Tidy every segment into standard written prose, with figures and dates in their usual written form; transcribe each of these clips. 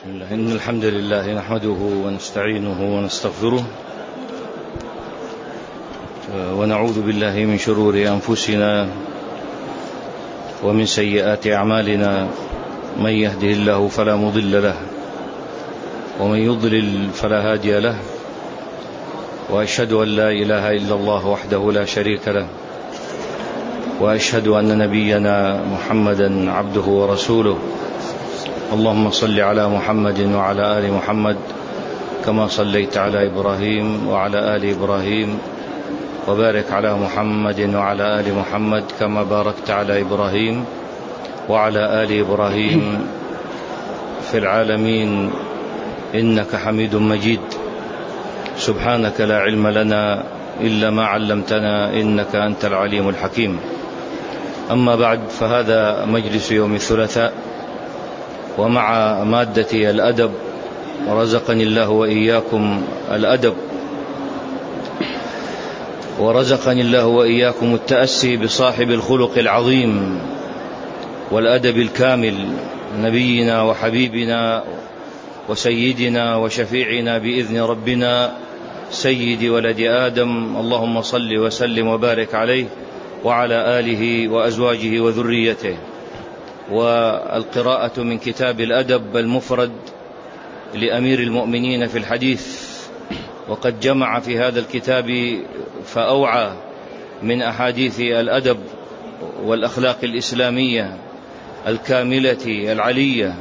إن الحمد لله نحمده ونستعينه ونستغفره ونعوذ بالله من شرور أنفسنا ومن سيئات أعمالنا. من يهده الله فلا مضل له ومن يضلل فلا هادي له، وأشهد أن لا إله إلا الله وحده لا شريك له، وأشهد أن نبينا محمدا عبده ورسوله. اللهم صل على محمد وعلى آل محمد كما صليت على إبراهيم وعلى آل إبراهيم، وبارك على محمد وعلى آل محمد كما باركت على إبراهيم وعلى آل إبراهيم في العالمين إنك حميد مجيد. سبحانك لا علم لنا إلا ما علمتنا إنك أنت العليم الحكيم. أما بعد، فهذا مجلس يوم الثلاثاء، ومع مادة الأدب، ورزقني الله وإياكم الأدب، ورزقني الله وإياكم التأسي بصاحب الخلق العظيم والأدب الكامل، نبينا وحبيبنا وسيدنا وشفيعنا بإذن ربنا سيد ولد آدم. اللهم صل وسلم وبارك عليه وعلى آله وأزواجه وذريته. والقراءة من كتاب الأدب المفرد لأمير المؤمنين في الحديث، وقد جمع في هذا الكتاب فأوعى من أحاديث الأدب والأخلاق الإسلامية الكاملة العلية.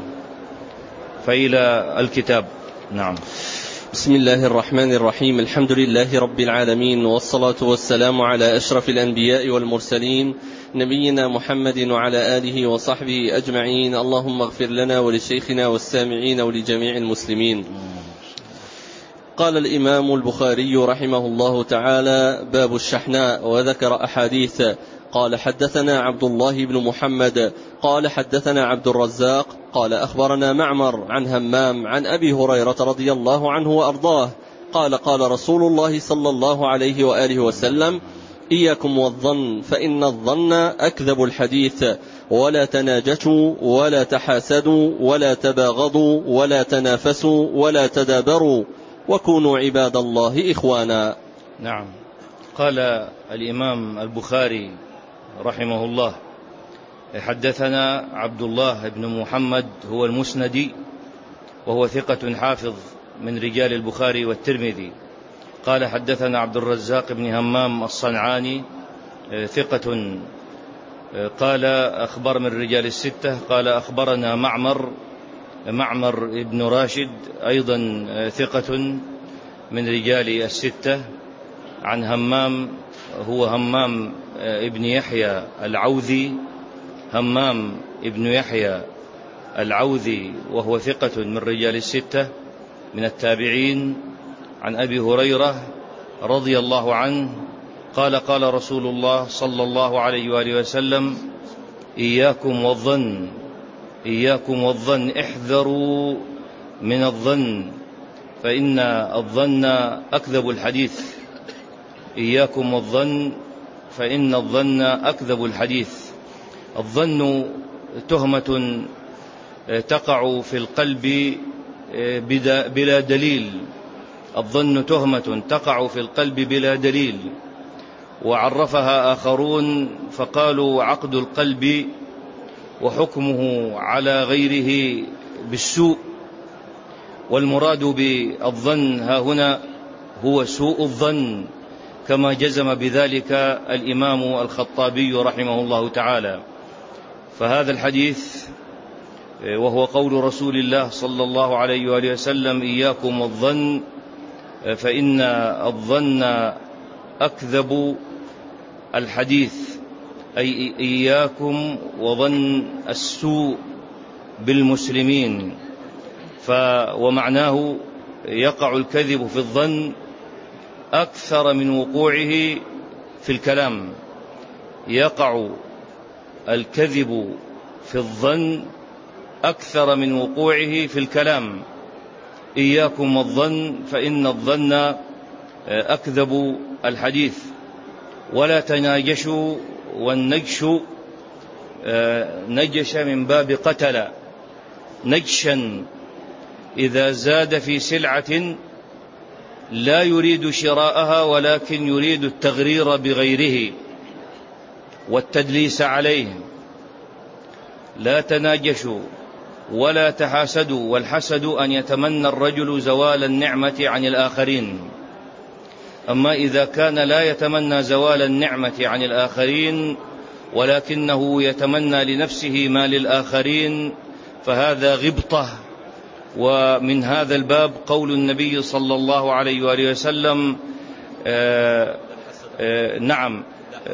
فإلى الكتاب. نعم. بسم الله الرحمن الرحيم. الحمد لله رب العالمين، والصلاة والسلام على أشرف الأنبياء والمرسلين، نبينا محمد وعلى آله وصحبه أجمعين. اللهم اغفر لنا ولشيخنا والسامعين ولجميع المسلمين. قال الإمام البخاري رحمه الله تعالى: باب الشحناء، وذكر أحاديث. قال: حدثنا عبد الله بن محمد قال حدثنا عبد الرزاق قال أخبرنا معمر عن همام عن أبي هريرة رضي الله عنه وأرضاه قال: قال رسول الله صلى الله عليه وآله وسلم: إياكم والظن، فإن الظن أكذب الحديث، ولا تناجشوا ولا تحاسدوا ولا تباغضوا ولا تنافسوا ولا تدابروا، وكونوا عباد الله إخوانا. نعم. قال الإمام البخاري رحمه الله: حدثنا عبد الله بن محمد هو المسندي، وهو ثقة حافظ من رجال البخاري والترمذي. قال: حدثنا عبد الرزاق بن همام الصنعاني ثقة. قال: أخبر من رجال الستة. قال: أخبرنا معمر بن راشد أيضا ثقة من رجال الستة، عن همام هو همام ابن يحيى العوذي، همام ابن يحيى العوذي، وهو ثقة من رجال الستة من التابعين، عن أبي هريرة رضي الله عنه قال: قال رسول الله صلى الله عليه وآله وسلم: إياكم والظن، إياكم والظن، احذروا من الظن، فإن الظن أكذب الحديث. إياكم والظن، فإن الظن أكذب الحديث. الظن تهمة تقع في القلب بلا دليل. الظن تهمة تقع في القلب بلا دليل، وعرفها آخرون فقالوا: عقد القلب وحكمه على غيره بالسوء. والمراد بالظن ها هنا هو سوء الظن، كما جزم بذلك الإمام الخطابي رحمه الله تعالى. فهذا الحديث وهو قول رسول الله صلى الله عليه وآله وسلم: إياكم والظن، فإن الظن أكذب الحديث، أي إياكم وظن السوء بالمسلمين. ومعناه يقع الكذب في الظن أكثر من وقوعه في الكلام. يقع الكذب في الظن أكثر من وقوعه في الكلام. إياكم والظن، فإن الظن أكذب الحديث. ولا تناجشوا، والنجش نجش من باب قتل، نجشا إذا زاد في سلعة لا يريد شراءها ولكن يريد التغرير بغيره والتدليس عليه. لا تناجشوا ولا تحاسدوا، والحسد أن يتمنى الرجل زوال النعمة عن الآخرين. أما إذا كان لا يتمنى زوال النعمة عن الآخرين ولكنه يتمنى لنفسه ما للآخرين فهذا غبطة. ومن هذا الباب قول النبي صلى الله عليه وآله وسلم نعم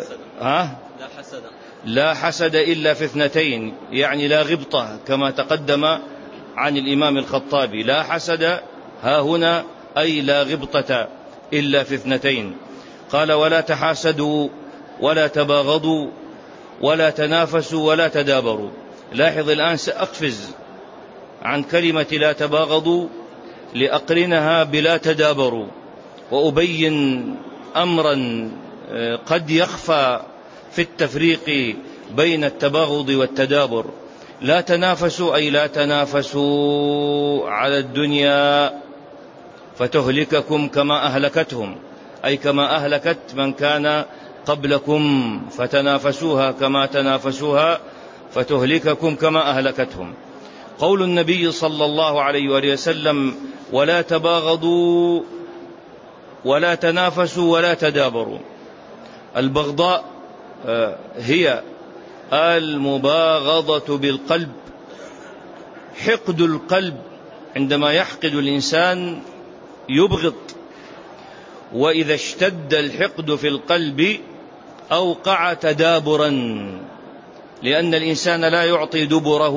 لا حسد إلا في اثنتين، يعني لا غبطة كما تقدم عن الإمام الخطابي. لا حسد ها هنا أي لا غبطة إلا في اثنتين. قال ولا تحاسدوا ولا تباغضوا ولا تنافسوا ولا تدابروا. لاحظ الآن سأقفز عن كلمة لا تباغضوا لأقرنها بلا تدابروا، وأبين أمرا قد يخفى في التفريق بين التباغض والتدابر. لا تنافسوا أي لا تنافسوا على الدنيا فتهلككم كما أهلكتهم، أي كما أهلكت من كان قبلكم، فتنافسوها كما تنافسوها فتهلككم كما أهلكتهم. قول النبي صلى الله عليه وآله وسلم ولا تباغضوا ولا تنافسوا ولا تدابروا. البغضاء هي المباغضة بالقلب، حقد القلب، عندما يحقد الإنسان يبغض، وإذا اشتد الحقد في القلب أوقع تدابرا، لأن الإنسان لا يعطي دبره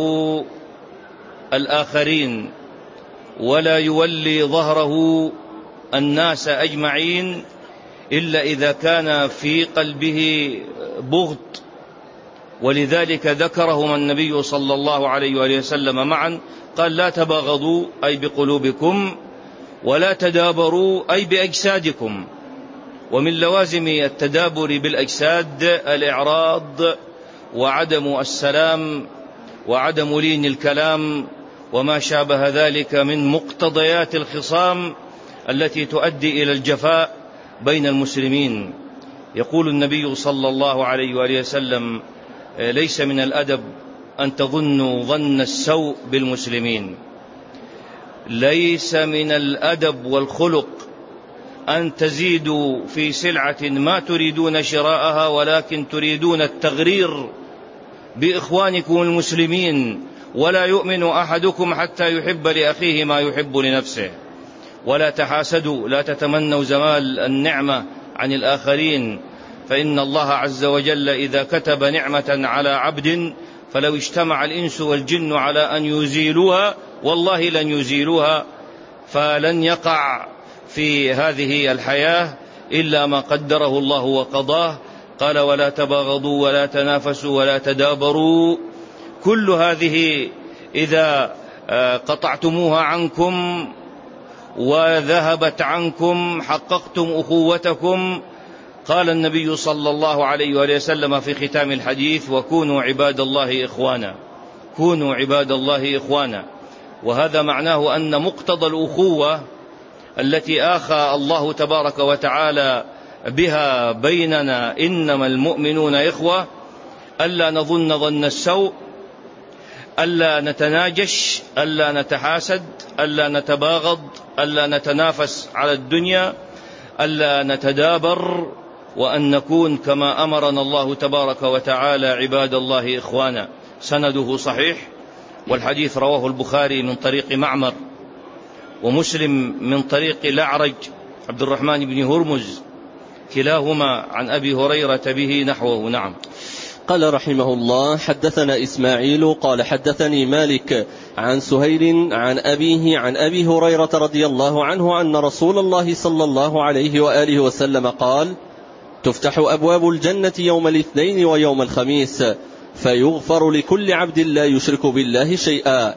الآخرين ولا يولي ظهره الناس أجمعين إلا إذا كان في قلبه بغض. ولذلك ذكرهما النبي صلى الله عليه وآله وسلم معا، قال لا تباغضوا أي بقلوبكم ولا تدابروا أي بأجسادكم. ومن لوازم التدابر بالأجساد الإعراض وعدم السلام وعدم لين الكلام وما شابه ذلك من مقتضيات الخصام التي تؤدي إلى الجفاء بين المسلمين. يقول النبي صلى الله عليه وآله وسلم ليس من الأدب أن تظنوا ظن السوء بالمسلمين. ليس من الأدب والخلق أن تزيدوا في سلعة ما تريدون شراءها ولكن تريدون التغرير بإخوانكم المسلمين. ولا يؤمن أحدكم حتى يحب لأخيه ما يحب لنفسه. ولا تحاسدوا، لا تتمنوا زوال النعمة عن الآخرين، فإن الله عز وجل إذا كتب نعمة على عبد فلو اجتمع الإنس والجن على أن يزيلوها والله لن يزيلوها، فلن يقع في هذه الحياة إلا ما قدره الله وقضاه. قال ولا تباغضوا ولا تنافسوا ولا تدابروا. كل هذه إذا قطعتموها عنكم وذهبت عنكم حققتم أخوتكم. قال النبي صلى الله عليه وآله وسلم في ختام الحديث وكونوا عباد الله إخوانا، كونوا عباد الله إخوانا. وهذا معناه أن مقتضى الأخوة التي آخى الله تبارك وتعالى بها بيننا إنما المؤمنون إخوة، ألا نظن ظن السوء، ألا نتناجش، ألا نتحاسد، ألا نتباغض، ألا نتنافس على الدنيا، ألا نتدابر، وأن نكون كما أمرنا الله تبارك وتعالى عباد الله إخوانا. سنده صحيح، والحديث رواه البخاري من طريق معمر، ومسلم من طريق الأعرج عبد الرحمن بن هرمز، كلاهما عن أبي هريرة به نحوه. نعم. قال رحمه الله حدثنا إسماعيل قال حدثني مالك عن سهيل عن أبيه عن أبي هريرة رضي الله عنه أن رسول الله صلى الله عليه وآله وسلم قال تفتح أبواب الجنة يوم الاثنين ويوم الخميس فيغفر لكل عبد لا يشرك بالله شيئا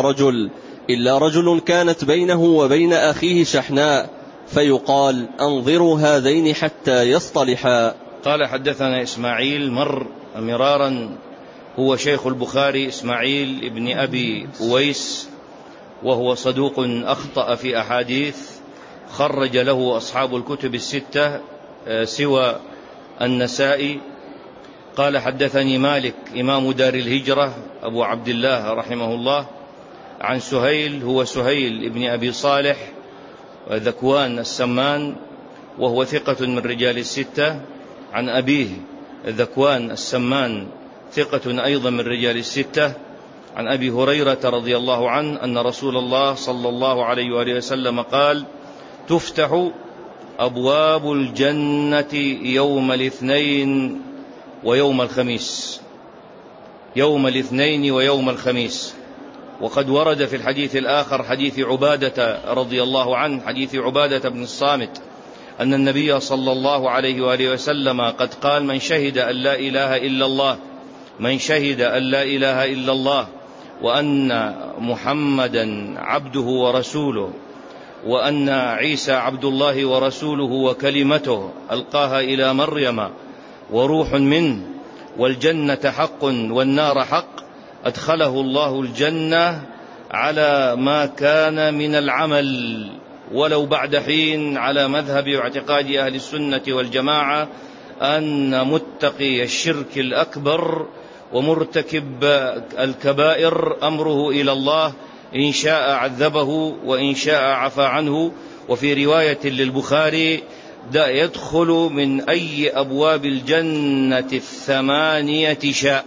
إلا رجل كانت بينه وبين أخيه شحناء فيقال أنظروا هذين حتى يصطلحا. قال حدثنا إسماعيل مرارا هو شيخ البخاري إسماعيل ابن أبي أويس، وهو صدوق أخطأ في أحاديث خرج له أصحاب الكتب الستة سوى النسائي. قال حدثني مالك إمام دار الهجرة أبو عبد الله رحمه الله عن سهيل، هو سهيل ابن أبي صالح ذكوان السمان، وهو ثقة من رجال الستة، عن أبيه ذكوان السمان ثقة أيضا من رجال الستة، عن أبي هريرة رضي الله عنه أن رسول الله صلى الله عليه وآله وسلم قال: تفتح أبواب الجنة يوم الاثنين ويوم الخميس، يوم الاثنين ويوم الخميس. وقد ورد في الحديث الآخر حديث عبادة رضي الله عنه، حديث عبادة بن الصامت، أن النبي صلى الله عليه وآله وسلم قد قال: من شهد أن لا إله إلا الله، من شهد أن لا إله إلا الله وأن محمدا عبده ورسوله وأن عيسى عبد الله ورسوله وكلمته ألقاها إلى مريم وروح منه والجنة حق والنار حق، أدخله الله الجنة على ما كان من العمل ولو بعد حين، على مذهب واعتقاد أهل السنة والجماعة أن متقي الشرك الأكبر ومرتكب الكبائر أمره إلى الله، إن شاء عذبه وإن شاء عفى عنه. وفي رواية للبخاري: يدخل من أي أبواب الجنة الثمانية شاء،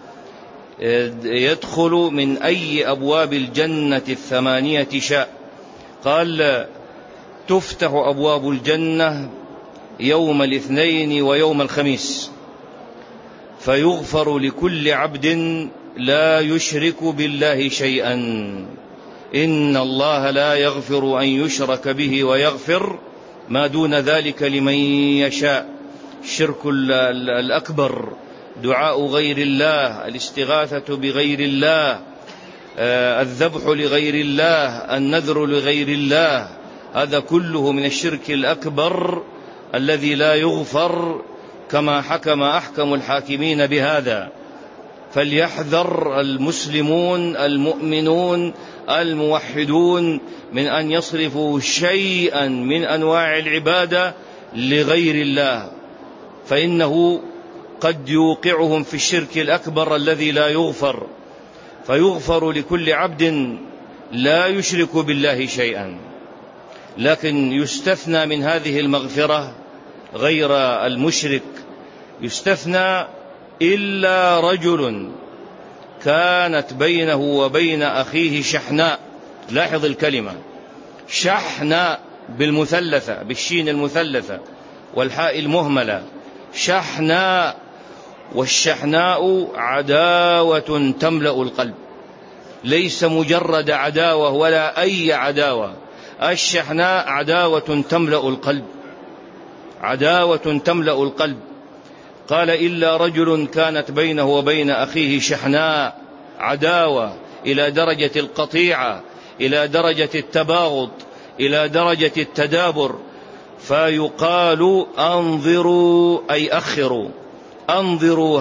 يدخل من أي أبواب الجنة الثمانية شاء. قال: تفتح أبواب الجنة يوم الاثنين ويوم الخميس، فيغفر لكل عبد لا يشرك بالله شيئا، إن الله لا يغفر أن يشرك به ويغفر ما دون ذلك لمن يشاء. الشرك الأكبر، دعاء غير الله، الاستغاثة بغير الله، الذبح لغير الله، النذر لغير الله، هذا كله من الشرك الأكبر الذي لا يغفر، كما حكم أحكم الحاكمين بهذا. فليحذر المسلمون المؤمنون الموحدون من أن يصرفوا شيئا من أنواع العبادة لغير الله، فإنه قد يوقعهم في الشرك الأكبر الذي لا يغفر. فيغفر لكل عبد لا يشرك بالله شيئا، لكن يستثنى من هذه المغفرة غير المشرك، يستثنى إلا رجل كانت بينه وبين أخيه شحناء. لاحظ الكلمة شحناء بالمثلثة، بالشين المثلثة والحاء المهملة، شحناء. والشحناء عداوة تملأ القلب، ليس مجرد عداوة ولا أي عداوة، الشحناء عداوة تملأ القلب، عداوة تملأ القلب. قال: إلا رجل كانت بينه وبين أخيه شحناء، عداوة إلى درجة القطيعة، إلى درجة التباغض، إلى درجة التدابر. فيقال: أنظروا، أي أخروا، أنظروا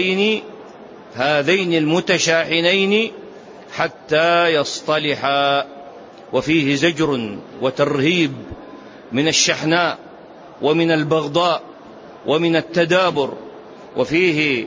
هذين المتشاحنين حتى يصطلحا. وفيه زجر وترهيب من الشحناء ومن البغضاء ومن التدابر، وفيه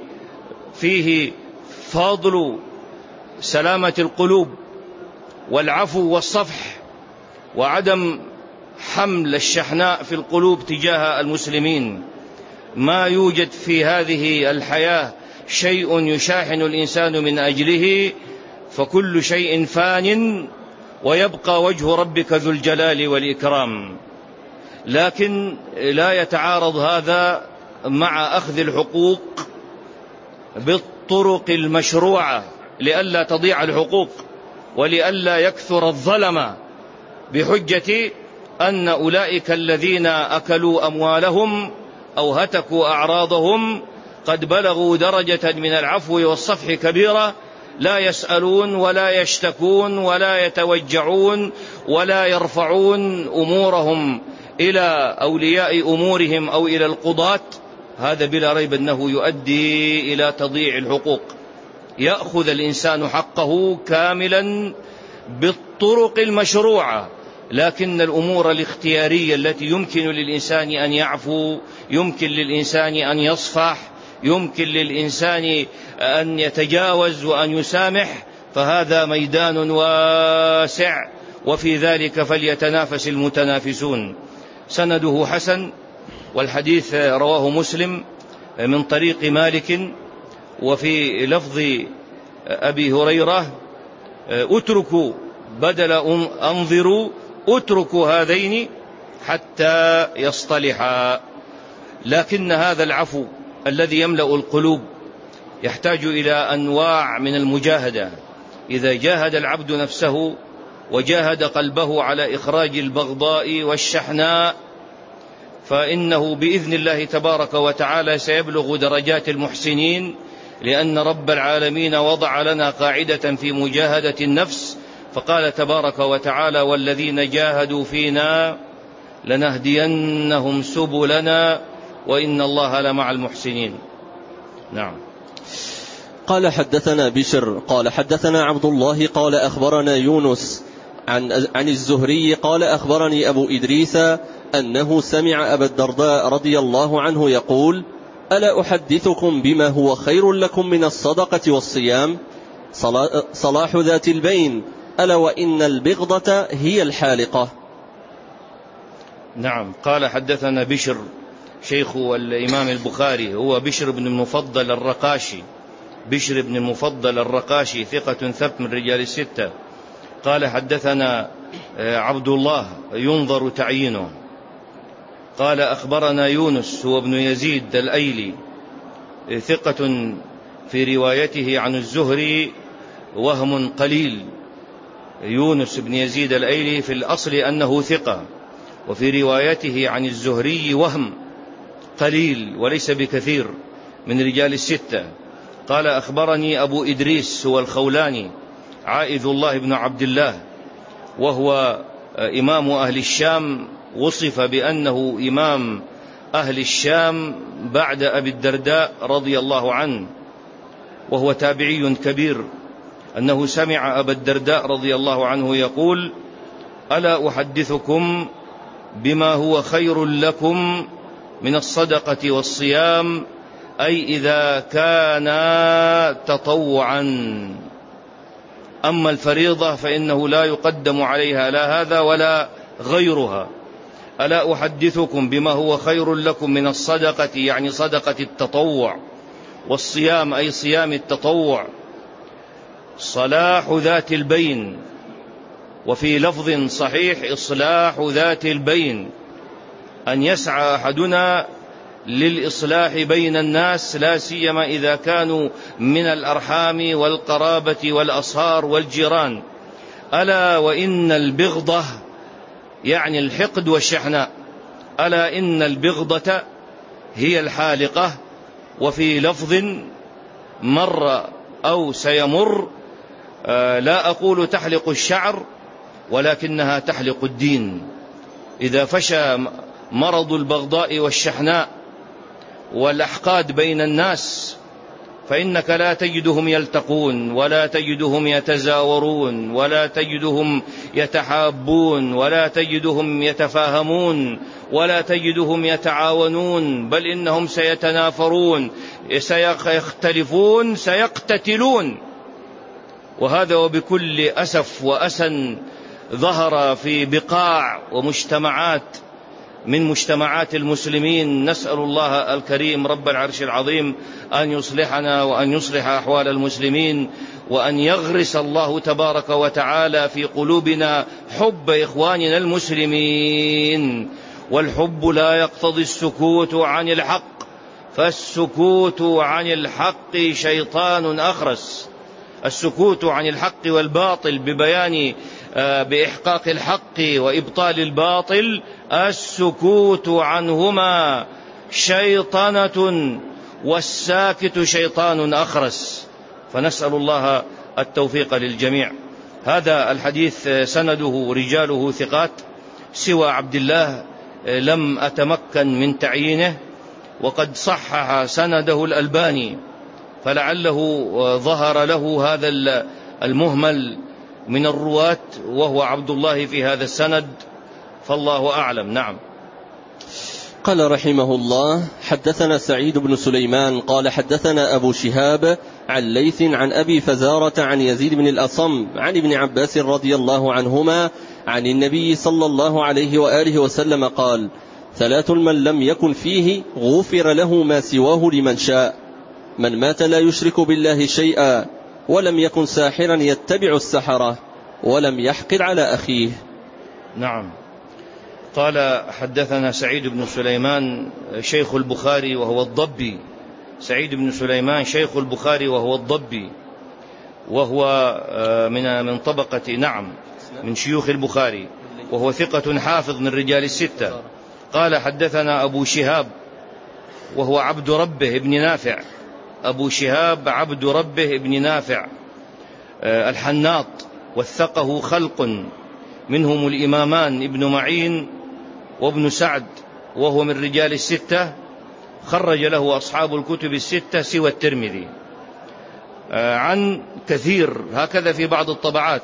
فضل سلامة القلوب والعفو والصفح وعدم حمل الشحناء في القلوب تجاه المسلمين. ما يوجد في هذه الحياة شيء يشاحن الإنسان من أجله، فكل شيء فان ويبقى وجه ربك ذو الجلال والإكرام. لكن لا يتعارض هذا مع أخذ الحقوق بالطرق المشروعة لئلا تضيع الحقوق ولئلا يكثر الظلم، بحجة أن أولئك الذين أكلوا أموالهم أو هتكوا أعراضهم قد بلغوا درجة من العفو والصفح كبيرة، لا يسألون ولا يشتكون ولا يتوجعون ولا يرفعون أمورهم إلى أولياء أمورهم أو إلى القضاة. هذا بلا ريب أنه يؤدي إلى تضييع الحقوق. يأخذ الإنسان حقه كاملا بالطرق المشروعة، لكن الأمور الاختيارية التي يمكن للإنسان أن يعفو، يمكن للإنسان أن يصفح، يمكن للإنسان أن يتجاوز وأن يسامح، فهذا ميدان واسع، وفي ذلك فليتنافس المتنافسون. سنده حسن، والحديث رواه مسلم من طريق مالك. وفي لفظ أبي هريرة: اتركوا بدل أنظروا، اتركوا هذين حتى يصطلحا. لكن هذا العفو الذي يملأ القلوب يحتاج إلى أنواع من المجاهدة. إذا جاهد العبد نفسه وجاهد قلبه على إخراج البغضاء والشحناء، فإنه بإذن الله تبارك وتعالى سيبلغ درجات المحسنين، لأن رب العالمين وضع لنا قاعدة في مجاهدة النفس، فقال تبارك وتعالى: والذين جاهدوا فينا لنهدينهم سبلنا وإن الله لمع المحسنين. نعم. قال حدثنا بشر قال حدثنا عبد الله قال أخبرنا يونس عن الزهري قال أخبرني أبو إدريس أنه سمع أبا الدرداء رضي الله عنه يقول: ألا أحدثكم بما هو خير لكم من الصدقة والصيام؟ صلاح ذات البين، ألا وإن البغضة هي الحالقة. نعم. قال حدثنا بشر، شيخ الإمام البخاري هو بشر بن المفضل الرقاشي. بشر بن المفضل الرقاشي ثقة ثبت من رجال الستة. قال حدثنا عبد الله ينظر تعيينه. قال أخبرنا يونس هو ابن يزيد الأيلي، ثقة في روايته عن الزهري وهم قليل. يونس بن يزيد الأيلي في الأصل أنه ثقة، وفي روايته عن الزهري وهم قليل وليس بكثير من رجال الستة. قال أخبرني أبو إدريس هو الخولاني عائذ الله بن عبد الله، وهو إمام أهل الشام، وصف بأنه إمام أهل الشام بعد أبي الدرداء رضي الله عنه، وهو تابعي كبير، أنه سمع أبا الدرداء رضي الله عنه يقول: ألا أحدثكم بما هو خير لكم من الصدقة والصيام، أي إذا كان تطوعا، أما الفريضة فإنه لا يقدم عليها لا هذا ولا غيرها. ألا أحدثكم بما هو خير لكم من الصدقة، يعني صدقة التطوع، والصيام أي صيام التطوع، صلاح ذات البين، وفي لفظ صحيح إصلاح ذات البين، أن يسعى أحدنا للإصلاح بين الناس، لا سيما إذا كانوا من الأرحام والقرابة والأصهار والجيران. ألا وإن البغضة، يعني الحقد والشحناء، ألا إن البغضة هي الحالقة. وفي لفظ مر أو سيمر، لا أقول تحلق الشعر ولكنها تحلق الدين. إذا فشى مرض البغضاء والشحناء والأحقاد بين الناس، فإنك لا تجدهم يلتقون، ولا تجدهم يتزاورون، ولا تجدهم يتحابون، ولا تجدهم يتفاهمون، ولا تجدهم يتعاونون، بل إنهم سيتنافرون، سيختلفون، سيقتتلون. وهذا وبكل أسف وأسن ظهر في بقاع ومجتمعات من مجتمعات المسلمين. نسأل الله الكريم رب العرش العظيم أن يصلحنا وأن يصلح أحوال المسلمين، وأن يغرس الله تبارك وتعالى في قلوبنا حب إخواننا المسلمين. والحب لا يقتضي السكوت عن الحق، فالسكوت عن الحق شيطان أخرس. السكوت عن الحق والباطل ببيان بإحقاق الحق وإبطال الباطل، السكوت عنهما شيطنة، والساكت شيطان أخرس. فنسأل الله التوفيق للجميع. هذا الحديث سنده رجاله ثقات، سوى عبد الله لم أتمكن من تعيينه، وقد صحح سنده الألباني، فلعله ظهر له هذا المهمل من الرواة وهو عبد الله في هذا السند، فالله أعلم. نعم. قال رحمه الله: حدثنا سعيد بن سليمان قال حدثنا أبو شهاب عن ليث عن أبي فزارة عن يزيد بن الأصم عن ابن عباس رضي الله عنهما عن النبي صلى الله عليه وآله وسلم قال: 3 من لم يكن فيه غفر له ما سواه لمن شاء: من مات لا يشرك بالله شيئا، ولم يكن ساحرا يتبع السحرة، ولم يحقد على أخيه. نعم. قال: حدثنا سعيد بن سليمان شيخ البخاري وهو الضبي، سعيد بن سليمان شيخ البخاري وهو الضبي، وهو من طبقة، نعم، من شيوخ البخاري، وهو ثقة حافظ من رجال الستة. قال: حدثنا أبو شهاب وهو عبد ربه ابن نافع، أبو شهاب عبد ربه ابن نافع الحناط، وثقه خلق منهم الإمامان ابن معين وابن سعد، وهو من رجال الستة، خرج له أصحاب الكتب الستة سوى الترمذي. عن كثير هكذا في بعض الطبعات،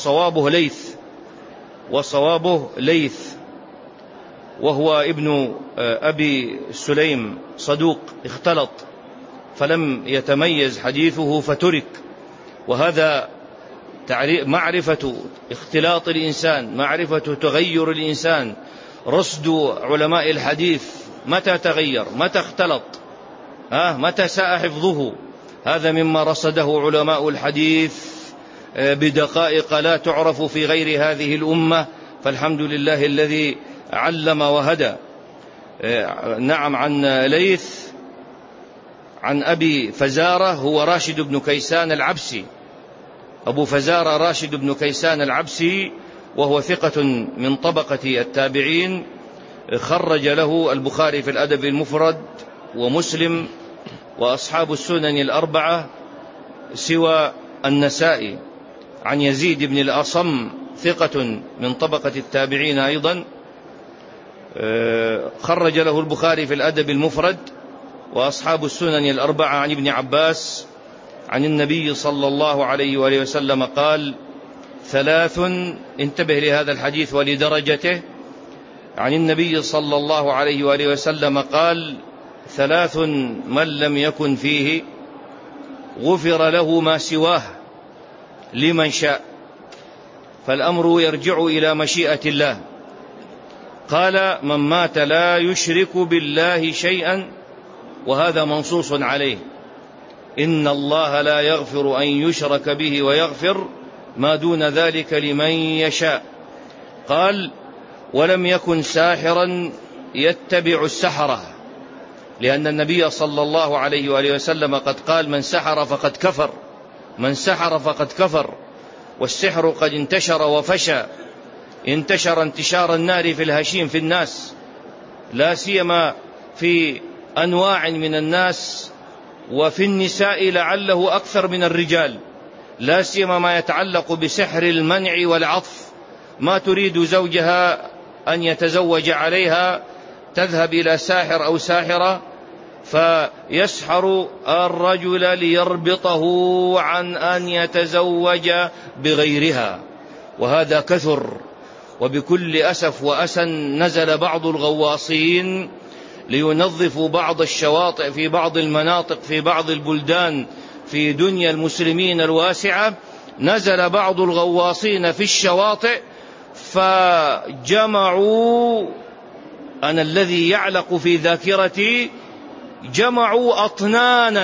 وصوابه ليث وهو ابن أبي سليم، صدوق اختلط فلم يتميز حديثه فترك. وهذا معرفة اختلاط الإنسان، معرفة تغير الإنسان، رصد علماء الحديث متى تغير، متى اختلط، متى ساء حفظه. هذا مما رصده علماء الحديث بدقائق لا تعرف في غير هذه الأمة، فالحمد لله الذي علم وهدى. نعم. عن ليث عن أبي فزارة هو راشد بن كيسان العبسي، أبو فزارة راشد بن كيسان العبسي، وهو ثقة من طبقة التابعين، خرج له البخاري في الأدب المفرد ومسلم وأصحاب السنن الأربعة سوى النسائي. عن يزيد بن الأصم ثقة من طبقة التابعين أيضا، خرج له البخاري في الأدب المفرد وأصحاب السنن الأربعة. عن ابن عباس عن النبي صلى الله عليه وآله وسلم قال: 3، انتبه لهذا الحديث ولدرجته. عن النبي صلى الله عليه وآله وسلم قال: 3 من لم يكن فيه غفر له ما سواه لمن شاء. فالأمر يرجع إلى مشيئة الله. قال: من مات لا يشرك بالله شيئا، وهذا منصوص عليه، إن الله لا يغفر أن يشرك به ويغفر ما دون ذلك لمن يشاء. قال: ولم يكن ساحرا يتبع السحرة، لأن النبي صلى الله عليه وآله وسلم قد قال: من سحر فقد كفر، من سحر فقد كفر. والسحر قد انتشر وفشى، انتشر انتشار النار في الهشيم في الناس، لا سيما في أنواع من الناس، وفي النساء لعله أكثر من الرجال، لا سيما ما يتعلق بسحر المنع والعطف. ما تريد زوجها أن يتزوج عليها، تذهب إلى ساحر أو ساحرة فيسحر الرجل ليربطه عن أن يتزوج بغيرها، وهذا كثر. وبكل أسف وأسن نزل بعض الغواصين لينظفوا بعض الشواطئ في بعض المناطق في بعض البلدان في دنيا المسلمين الواسعة. نزل بعض الغواصين في الشواطئ فجمعوا، أنا الذي يعلق في ذاكرتي، جمعوا أطنانا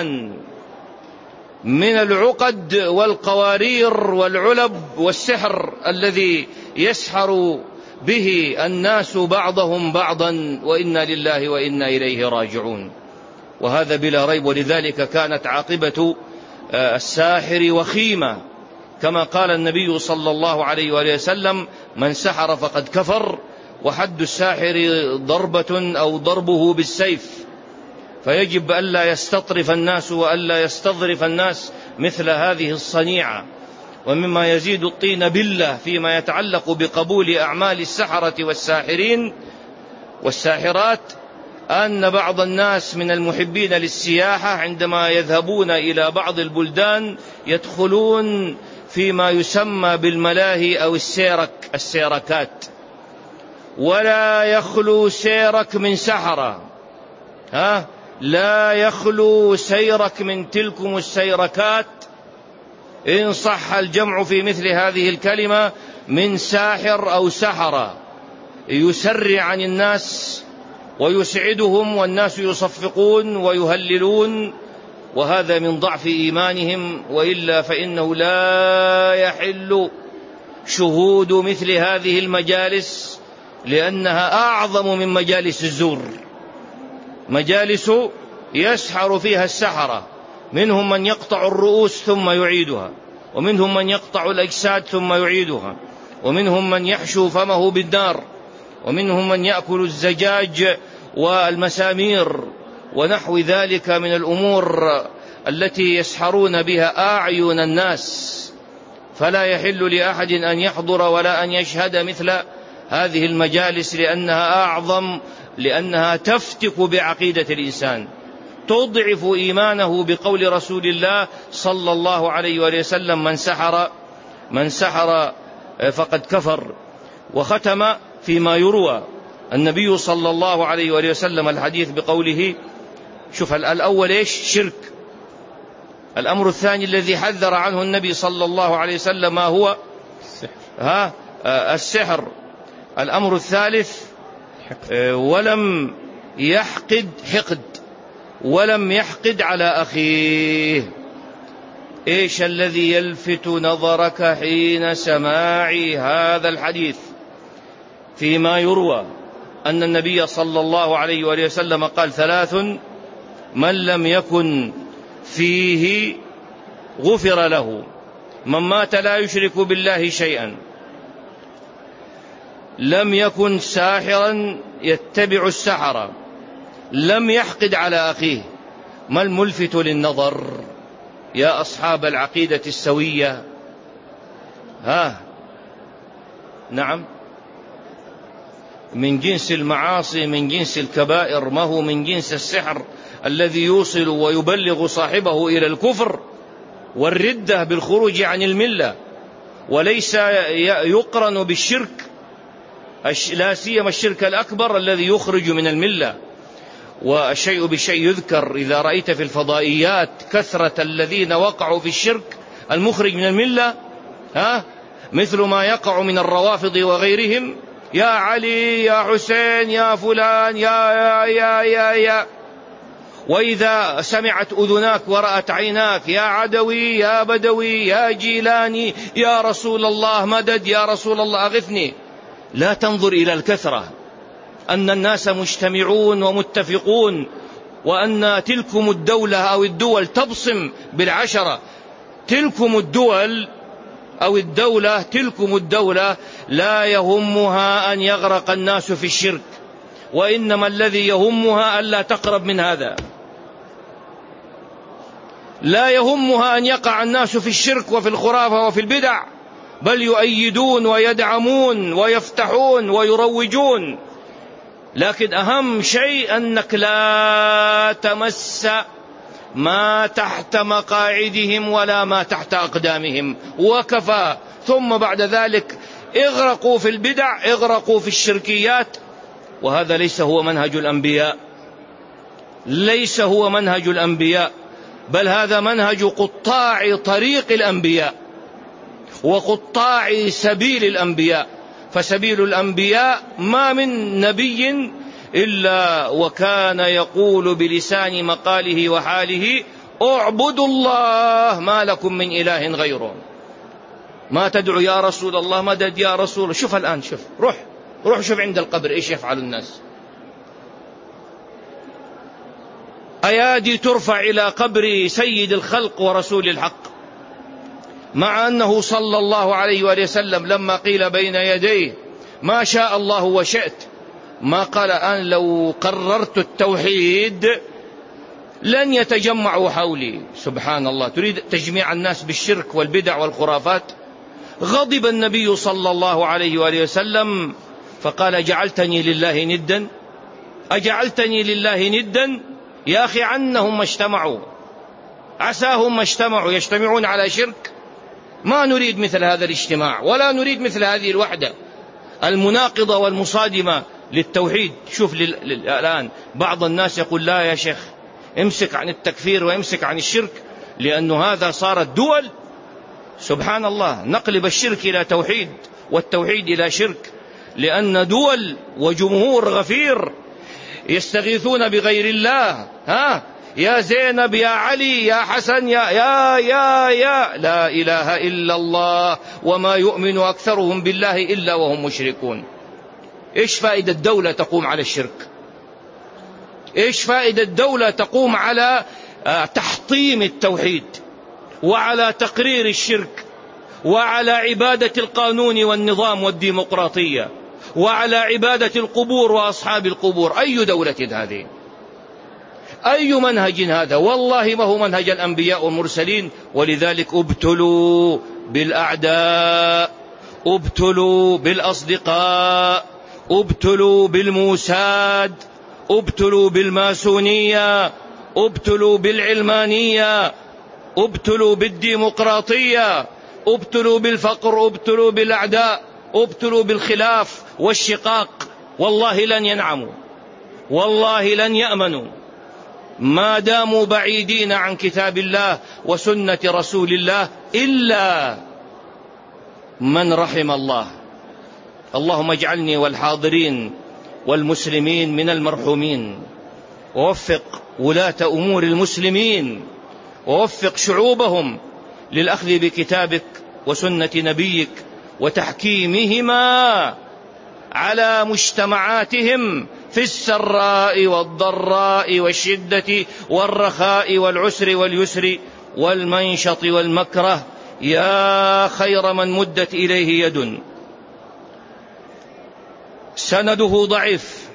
من العقد والقوارير والعلب والسحر الذي يسحر به الناس بعضهم بعضا، وإنا لله وإنا إليه راجعون. وهذا بلا ريب. ولذلك كانت عاقبة الساحر وخيمة، كما قال النبي صلى الله عليه وآله وسلم: من سحر فقد كفر. وحد الساحر ضربة أو ضربه بالسيف. فيجب ألا يستطرف الناس وألا يستظرف الناس مثل هذه الصنيعة. ومما يزيد الطين بلة فيما يتعلق بقبول أعمال السحرة والساحرين والساحرات أن بعض الناس من المحبين للسياحة عندما يذهبون إلى بعض البلدان يدخلون فيما يسمى بالملاهي أو السيركات، ولا يخلو سيرك من سحرة، لا يخلو سيرك من تلكم السيركات، إن صح الجمع في مثل هذه الكلمة، من ساحر أو سحرة يسري عن الناس ويسعدهم، والناس يصفقون ويهللون، وهذا من ضعف إيمانهم، وإلا فإنه لا يحل شهود مثل هذه المجالس، لأنها أعظم من مجالس الزور. مجالس يسحر فيها السحرة، منهم من يقطع الرؤوس ثم يعيدها، ومنهم من يقطع الأجساد ثم يعيدها، ومنهم من يحشو فمه بالنار، ومنهم من يأكل الزجاج والمسامير ونحو ذلك من الأمور التي يسحرون بها أعين الناس. فلا يحل لأحد أن يحضر ولا أن يشهد مثل هذه المجالس، لأنها أعظم، لأنها تفتك بعقيدة الإنسان، تضعف إيمانه بقول رسول الله صلى الله عليه وسلم: من سحر فقد كفر. وختم فيما يروى النبي صلى الله عليه وسلم الحديث بقوله، شوف الأول إيش؟ شرك. الأمر الثاني الذي حذر عنه النبي صلى الله عليه وسلم ما هو؟ السحر. الأمر الثالث ولم يحقد على أخيه. إيش الذي يلفت نظرك حين سماع هذا الحديث؟ فيما يروى أن النبي صلى الله عليه وسلم قال: 3 من لم يكن فيه غفر له: من مات لا يشرك بالله شيئا، لم يكن ساحرا يتبع السحرة، لم يحقد على أخيه. ما الملفت للنظر يا أصحاب العقيدة السوية؟ نعم، من جنس المعاصي، من جنس الكبائر، ما هو من جنس السحر الذي يوصل ويبلغ صاحبه إلى الكفر والردة بالخروج عن الملة، وليس يقرن بالشرك، لا سيما الشرك الأكبر الذي يخرج من الملة. والشيء بالشيء يذكر. إذا رأيت في الفضائيات كثرة الذين وقعوا في الشرك المخرج من الملة، مثل ما يقع من الروافض وغيرهم: يا علي، يا حسين، يا فلان، يا وإذا سمعت أذناك ورأت عيناك: يا عدوي، يا بدوي، يا جيلاني، يا رسول الله مدد، يا رسول الله أغثني. لا تنظر إلى الكثرة، أن الناس مجتمعون ومتفقون، وأن تلكم الدولة أو الدول تبصم بالعشرة. تلكم الدول أو الدولة، تلكم الدولة لا يهمها أن يغرق الناس في الشرك، وإنما الذي يهمها ألا تقرب من هذا. لا يهمها أن يقع الناس في الشرك وفي الخرافة وفي البدع، بل يؤيدون ويدعمون ويفتحون ويروجون. لكن أهم شيء أنك لا تمس ما تحت مقاعدهم ولا ما تحت أقدامهم، وكفى. ثم بعد ذلك اغرقوا في البدع، اغرقوا في الشركيات. وهذا ليس هو منهج الأنبياء، ليس هو منهج الأنبياء، بل هذا منهج قطاع طريق الأنبياء وقطاع سبيل الأنبياء. فسبيل الأنبياء ما من نبي إلا وكان يقول بلسان مقاله وحاله: اعبدوا الله ما لكم من إله غيره. ما تدعو يا رسول الله مدد يا رسول. شوف الآن، شوف، روح شوف عند القبر إيش يفعل الناس. أيادي ترفع إلى قبر سيد الخلق ورسول الحق، مع أنه صلى الله عليه وسلم لما قيل بين يديه: ما شاء الله وشئت، ما قال: أن لو قررت التوحيد لن يتجمعوا حولي. سبحان الله، تريد تجميع الناس بالشرك والبدع والخرافات. غضب النبي صلى الله عليه وسلم فقال: جعلتني لله ندا؟ أجعلتني لله ندا؟ يا أخي عنهم ما اجتمعوا، عساهم ما اجتمعوا، يجتمعون على شرك؟ ما نريد مثل هذا الاجتماع، ولا نريد مثل هذه الوحدة المناقضة والمصادمة للتوحيد. شوف الآن بعض الناس يقول لا يا شيخ امسك عن التكفير وامسك عن الشرك، لأنه هذا صارت دول سبحان الله نقلب الشرك إلى توحيد والتوحيد إلى شرك، لأن دول وجمهور غفير يستغيثون بغير الله. يا زينب يا علي يا حسن يا لا إله إلا الله، وما يؤمن أكثرهم بالله إلا وهم مشركون. إيش فائدة الدولة تقوم على الشرك؟ إيش فائدة الدولة تقوم على تحطيم التوحيد وعلى تقرير الشرك وعلى عبادة القانون والنظام والديمقراطية وعلى عبادة القبور وأصحاب القبور؟ أي دولة هذه؟ أي منهج هذا؟ والله ما هو منهج الأنبياء والمرسلين. ولذلك ابتلوا بالأعداء، ابتلوا بالأصدقاء، ابتلوا بالموساد، ابتلوا بالماسونية، ابتلوا بالعلمانية، ابتلوا بالديمقراطية، ابتلوا بالفقر، ابتلوا بالأعداء، ابتلوا بالخلاف والشقاق. والله لن ينعموا، والله لن يأمنوا ما داموا بعيدين عن كتاب الله وسنة رسول الله إلا من رحم الله. اللهم اجعلني والحاضرين والمسلمين من المرحومين، ووفق ولاة أمور المسلمين، ووفق شعوبهم للأخذ بكتابك وسنة نبيك وتحكيمهما على مجتمعاتهم في السراء والضراء والشدة والرخاء والعسر واليسر والمنشط والمكره، يا خير من مدت إليه يد. سنده ضعيف،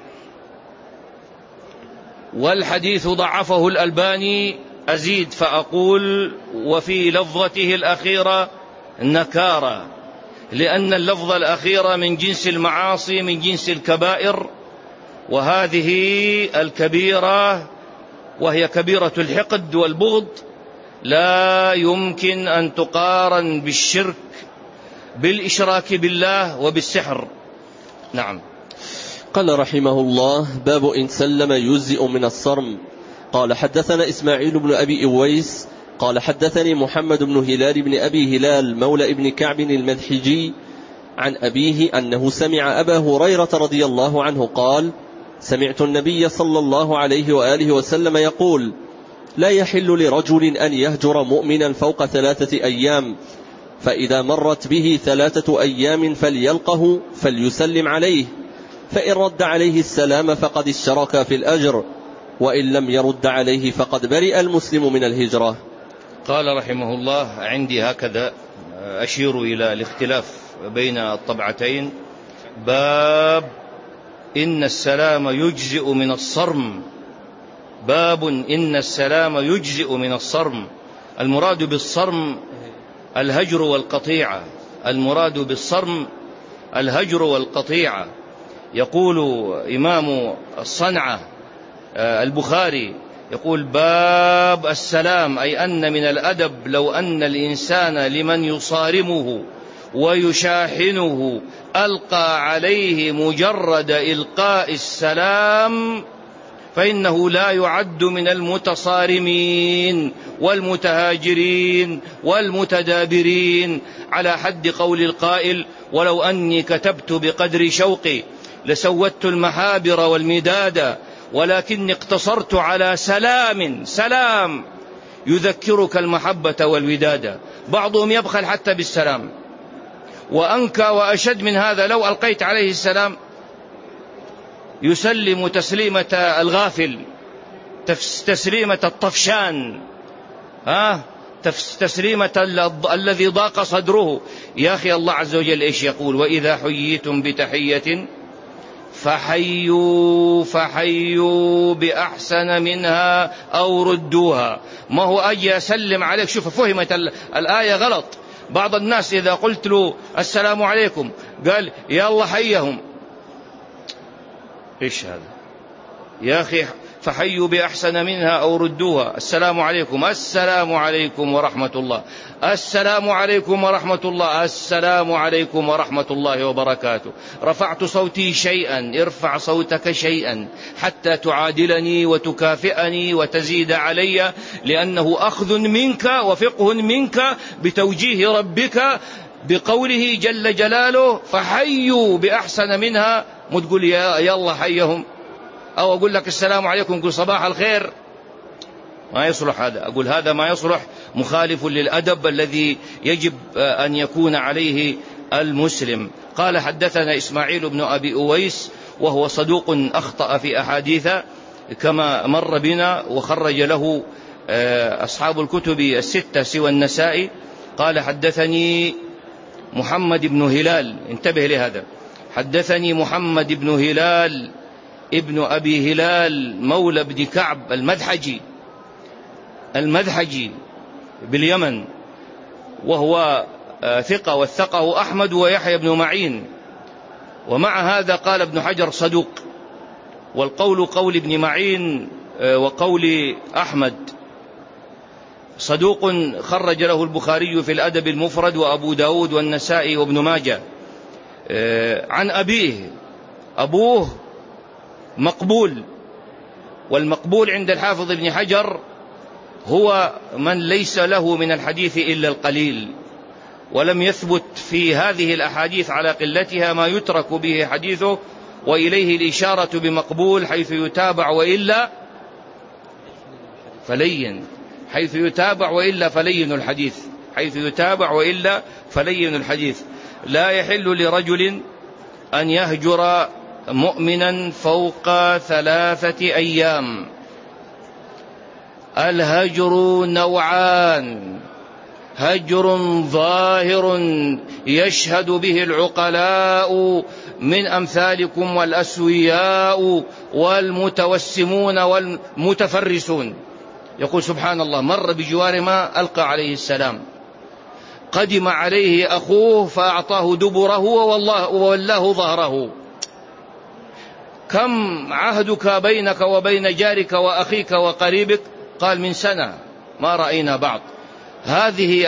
والحديث ضعفه الألباني. أزيد فأقول وفي لفظته الأخيرة نكارة، لأن اللفظة الأخيرة من جنس المعاصي، من جنس الكبائر، وهذه الكبيرة وهي كبيرة الحقد والبغض لا يمكن أن تقارن بالشرك، بالإشراك بالله وبالسحر. نعم. قال رحمه الله: باب إن سلم يجزئ من الصرم. قال حدثنا إسماعيل بن أبي أويس قال حدثني محمد بن هلال بن أبي هلال مولى ابن كعب المذحجي عن أبيه أنه سمع أبا هريرة رضي الله عنه قال: سمعت النبي صلى الله عليه وآله وسلم يقول: لا يحل لرجل أن يهجر مؤمنا فوق 3 أيام، فإذا مرت به 3 أيام فليلقه فليسلم عليه، فإن رد عليه السلام فقد اشترك في الأجر، وإن لم يرد عليه فقد برئ المسلم من الهجرة. قال رحمه الله: عندي هكذا أشير إلى الاختلاف بين الطبعتين. باب إن السلام يجزئ من الصرم. باب إن السلام يجزئ من الصرم. المراد بالصرم الهجر والقطيعة، المراد بالصرم الهجر والقطيعة. يقول إمام الصنعة البخاري يقول: باب السلام، أي أن من الأدب لو أن الإنسان لمن يصارمه ويشاحنه ألقى عليه مجرد إلقاء السلام فإنه لا يعد من المتصارمين والمتهاجرين والمتدابرين، على حد قول القائل: ولو أني كتبت بقدر شوقي لسودت المحابر والمداد، ولكني اقتصرت على سلام يذكرك المحبة والوداد. بعضهم يبخل حتى بالسلام، وأنكى وأشد من هذا لو ألقيت عليه السلام يسلم تسليمة الغافل، تسليمة الطفشان، تسليمة الذي ضاق صدره. يا أخي الله عز وجل إيش يقول؟ وإذا حييتم بتحية فحيوا بأحسن منها أو ردوها. ما هو أجي أسلم عليك. شوف فهمت الآية غلط. بعض الناس إذا قلت له السلام عليكم قال يا الله حيهم. إيش هذا يا أخي؟ فحيوا بأحسن منها أو ردوها. السلام عليكم، السلام عليكم ورحمة الله، السلام عليكم ورحمة الله، السلام عليكم ورحمة الله وبركاته. رفعت صوتي شيئا، ارفع صوتك شيئا حتى تعادلني وتكافئني وتزيد علي، لأنه أخذ منك وفقه منك بتوجيه ربك بقوله جل جلاله فحيوا بأحسن منها. مو تقول يلا حيهم، أو أقول لك السلام عليكم قل صباح الخير، ما يصلح هذا. أقول هذا ما يصلح، مخالف للأدب الذي يجب أن يكون عليه المسلم. قال حدثنا إسماعيل بن أبي أويس وهو صدوق أخطأ في أحاديث كما مر بنا، وخرج له أصحاب الكتب الستة سوى النسائي. قال حدثني محمد بن هلال، انتبه لهذا، حدثني محمد بن هلال ابن أبي هلال مولى بن كعب المذحجي باليمن، وهو ثقة وثقه أحمد ويحيى بن معين. ومع هذا قال ابن حجر صدوق، والقول قول ابن معين وقول أحمد. صدوق خرج له البخاري في الأدب المفرد وأبو داود والنسائي وابن ماجه. عن أبوه مقبول، والمقبول عند الحافظ ابن حجر هو من ليس له من الحديث إلا القليل، ولم يثبت في هذه الأحاديث على قلتها ما يترك به حديثه، وإليه الإشارة بمقبول حيث يتابع وإلا فلين، حيث يتابع وإلا فلين الحديث، حيث يتابع وإلا فلين الحديث. لا يحل لرجل أن يهجر مؤمنا فوق 3 أيام. الهجر نوعان: هجر ظاهر يشهد به العقلاء من أمثالكم والأسوياء والمتوسمون والمتفرسون. يقول سبحان الله، مر بجوار ما ألقى عليه السلام، قدم عليه أخوه فأعطاه دبره وولاه ظهره. كم عهدك بينك وبين جارك وأخيك وقريبك؟ قال من سنة ما رأينا بعض. هذه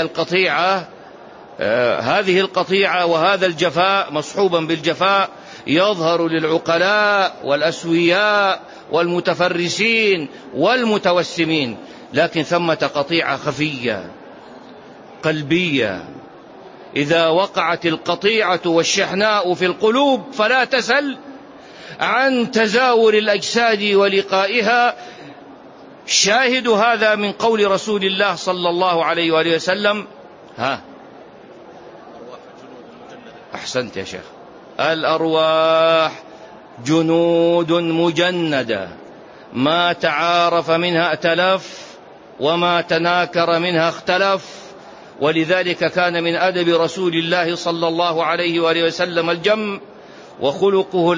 القطيعة وهذا الجفاء مصحوبا بالجفاء يظهر للعقلاء والأسوياء والمتفرسين والمتوسمين، لكن ثمة قطيعة خفية قلبية. إذا وقعت القطيعة والشحناء في القلوب فلا تسل عن تزاور الأجساد ولقائها. شاهد هذا من قول رسول الله صلى الله عليه وآله وسلم: أحسنت يا شيخ، الأرواح جنود مجندة، ما تعارف منها ائتلف وما تناكر منها اختلف. ولذلك كان من أدب رسول الله صلى الله عليه وآله وسلم الجم، وخلقه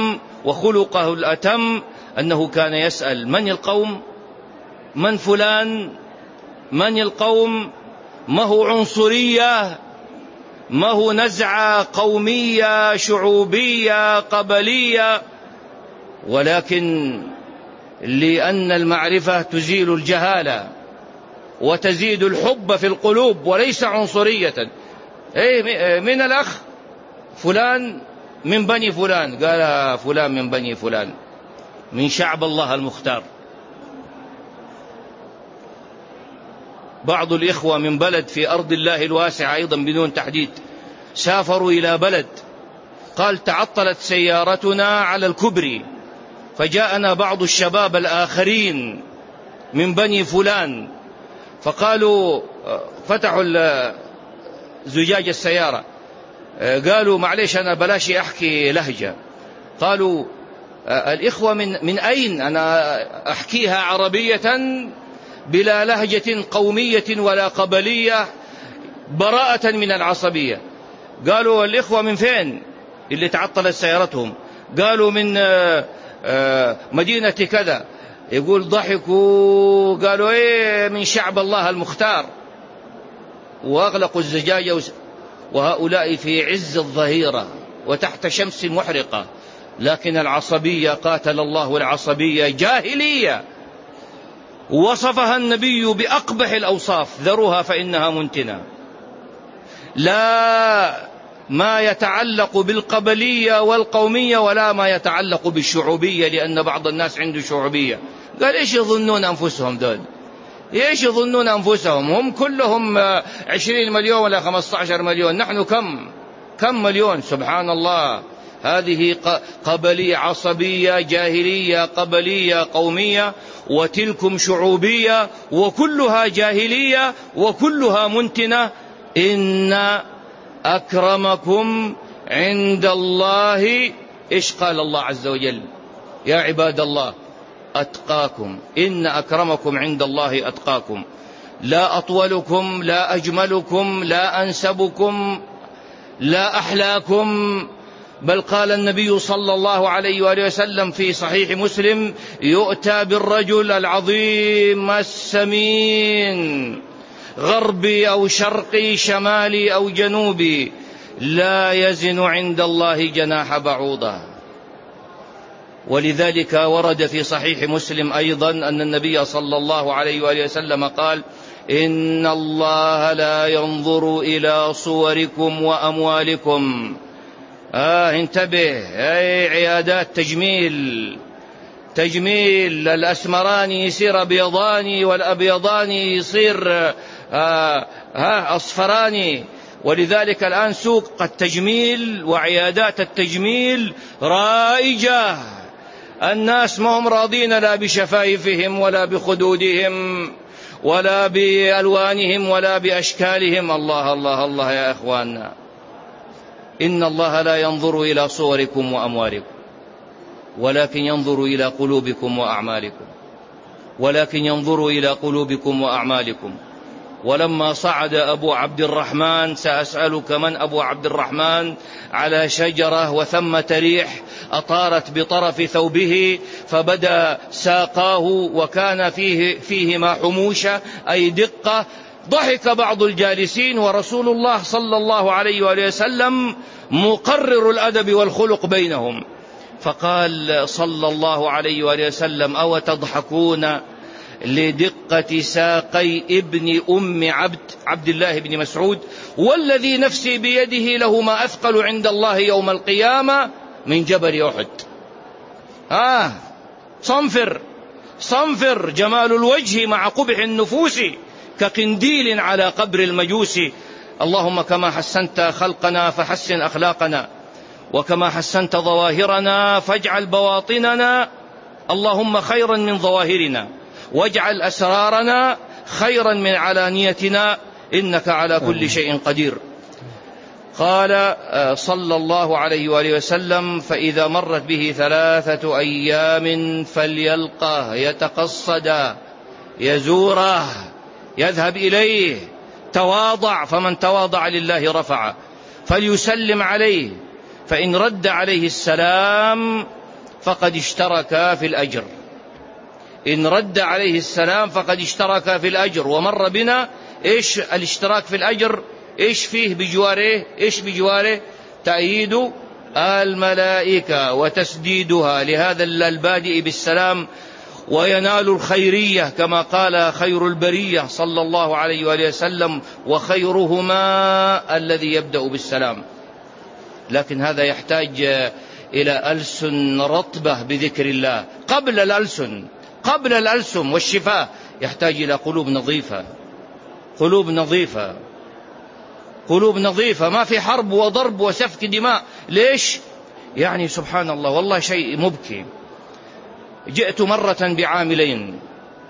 الأتم أنه كان يسأل: من القوم؟ من فلان؟ من القوم؟ ما هو عنصرية، ما هو نزعة قومية شعوبية قبلية، ولكن لأن المعرفة تزيل الجهالة وتزيد الحب في القلوب وليس عنصرية. من الأخ فلان من بني فلان، قال فلان من بني فلان من شعب الله المختار. بعض الإخوة من بلد في أرض الله الواسعة أيضا بدون تحديد سافروا إلى بلد، قال تعطلت سيارتنا على الكبري، فجاءنا بعض الشباب الآخرين من بني فلان، فقالوا فتحوا زجاج السيارة، قالوا معليش أنا بلاشي أحكي لهجة. قالوا الإخوة من أين؟ أنا أحكيها عربية بلا لهجة قومية ولا قبلية، براءة من العصبية. قالوا الإخوة من فين اللي تعطلت سيارتهم؟ قالوا من مدينة كذا. يقول ضحكوا قالوا من شعب الله المختار، وأغلقوا الزجاجة. وهؤلاء في عز الظهيرة وتحت شمس محرقة لكن العصبية قاتل الله العصبية جاهلية، وصفها النبي بأقبح الأوصاف: ذروها فإنها منتنة. لا ما يتعلق بالقبلية والقومية ولا ما يتعلق بالشعوبية، لأن بعض الناس عنده شعوبية. قال إيش يظنون أنفسهم دول؟ إيش يظنون أنفسهم؟ هم كلهم 20 مليون ولا 15 مليون، نحن كم مليون؟ سبحان الله. هذه قبلية عصبية جاهلية قبلية قومية، وتلكم شعوبية، وكلها جاهلية وكلها منتنة. إن أكرمكم عند الله، إيش قال الله عز وجل؟ يا عباد الله أتقاكم. إن أكرمكم عند الله أتقاكم. لا أطولكم، لا أجملكم، لا أنسبكم، لا أحلاكم، بل قال النبي صلى الله عليه وآله وسلم في صحيح مسلم: يؤتى بالرجل العظيم السمين، غربي أو شرقي، شمالي أو جنوبي، لا يزن عند الله جناح بعوضة. ولذلك ورد في صحيح مسلم أيضا أن النبي صلى الله عليه وآله وسلم قال: إن الله لا ينظر إلى صوركم وأموالكم. انتبه، أي عيادات تجميل، الأسمران يصير أبيضاني، والأبيضاني يصير أصفراني. ولذلك الآن سوق التجميل وعيادات التجميل رائجة. الناس ما هم راضين لا بشفايفهم ولا بخدودهم ولا بألوانهم ولا بأشكالهم. الله الله الله يا إخواننا، إن الله لا ينظر إلى صوركم وأموالكم، ولكن ينظر إلى قلوبكم وأعمالكم، ولكن ينظر إلى قلوبكم وأعمالكم. ولما صعد أبو عبد الرحمن، سأسألك من أبو عبد الرحمن، على شجرة وثمة ريح أطارت بطرف ثوبه، فبدا ساقاه وكان فيهما حموشة أي دقة. ضحك بعض الجالسين، ورسول الله صلى الله عليه وآله وسلم مقرر الأدب والخلق بينهم، فقال صلى الله عليه وآله وسلم: أو تضحكون لدقة ساقي ابن أم عبد الله بن مسعود، والذي نفسي بيده له ما أثقل عند الله يوم القيامة من جبل أحد. صنفر جمال الوجه مع قبح النفوس، كقنديل على قبر المجوس. اللهم كما حسنت خلقنا فحسن أخلاقنا، وكما حسنت ظواهرنا فاجعل بواطننا اللهم خيرا من ظواهرنا، واجعل أسرارنا خيرا من علانيتنا، إنك على كل شيء قدير. قال صلى الله عليه وآله وسلم: فإذا مرت به 3 أيام فليلقه، يتقصد، يزوره، يذهب إليه. تواضع، فمن تواضع لله رفعه. فليسلم عليه، فإن رد عليه السلام فقد اشترك في الأجر. إن رد عليه السلام فقد اشترك في الأجر. ومر بنا إيش الاشتراك في الأجر، إيش فيه بجواره، إيش بجواره؟ تأييد الملائكة وتسديدها لهذا البادئ بالسلام، وينال الخيرية كما قال خير البرية صلى الله عليه وآله وسلم: وخيرهما الذي يبدأ بالسلام. لكن هذا يحتاج إلى ألسن رطبة بذكر الله قبل الألسن والشفاء. يحتاج إلى قلوب نظيفة، ما في حرب وضرب وسفك دماء. ليش؟ يعني سبحان الله، والله شيء مبكي. جئت مرة بعاملين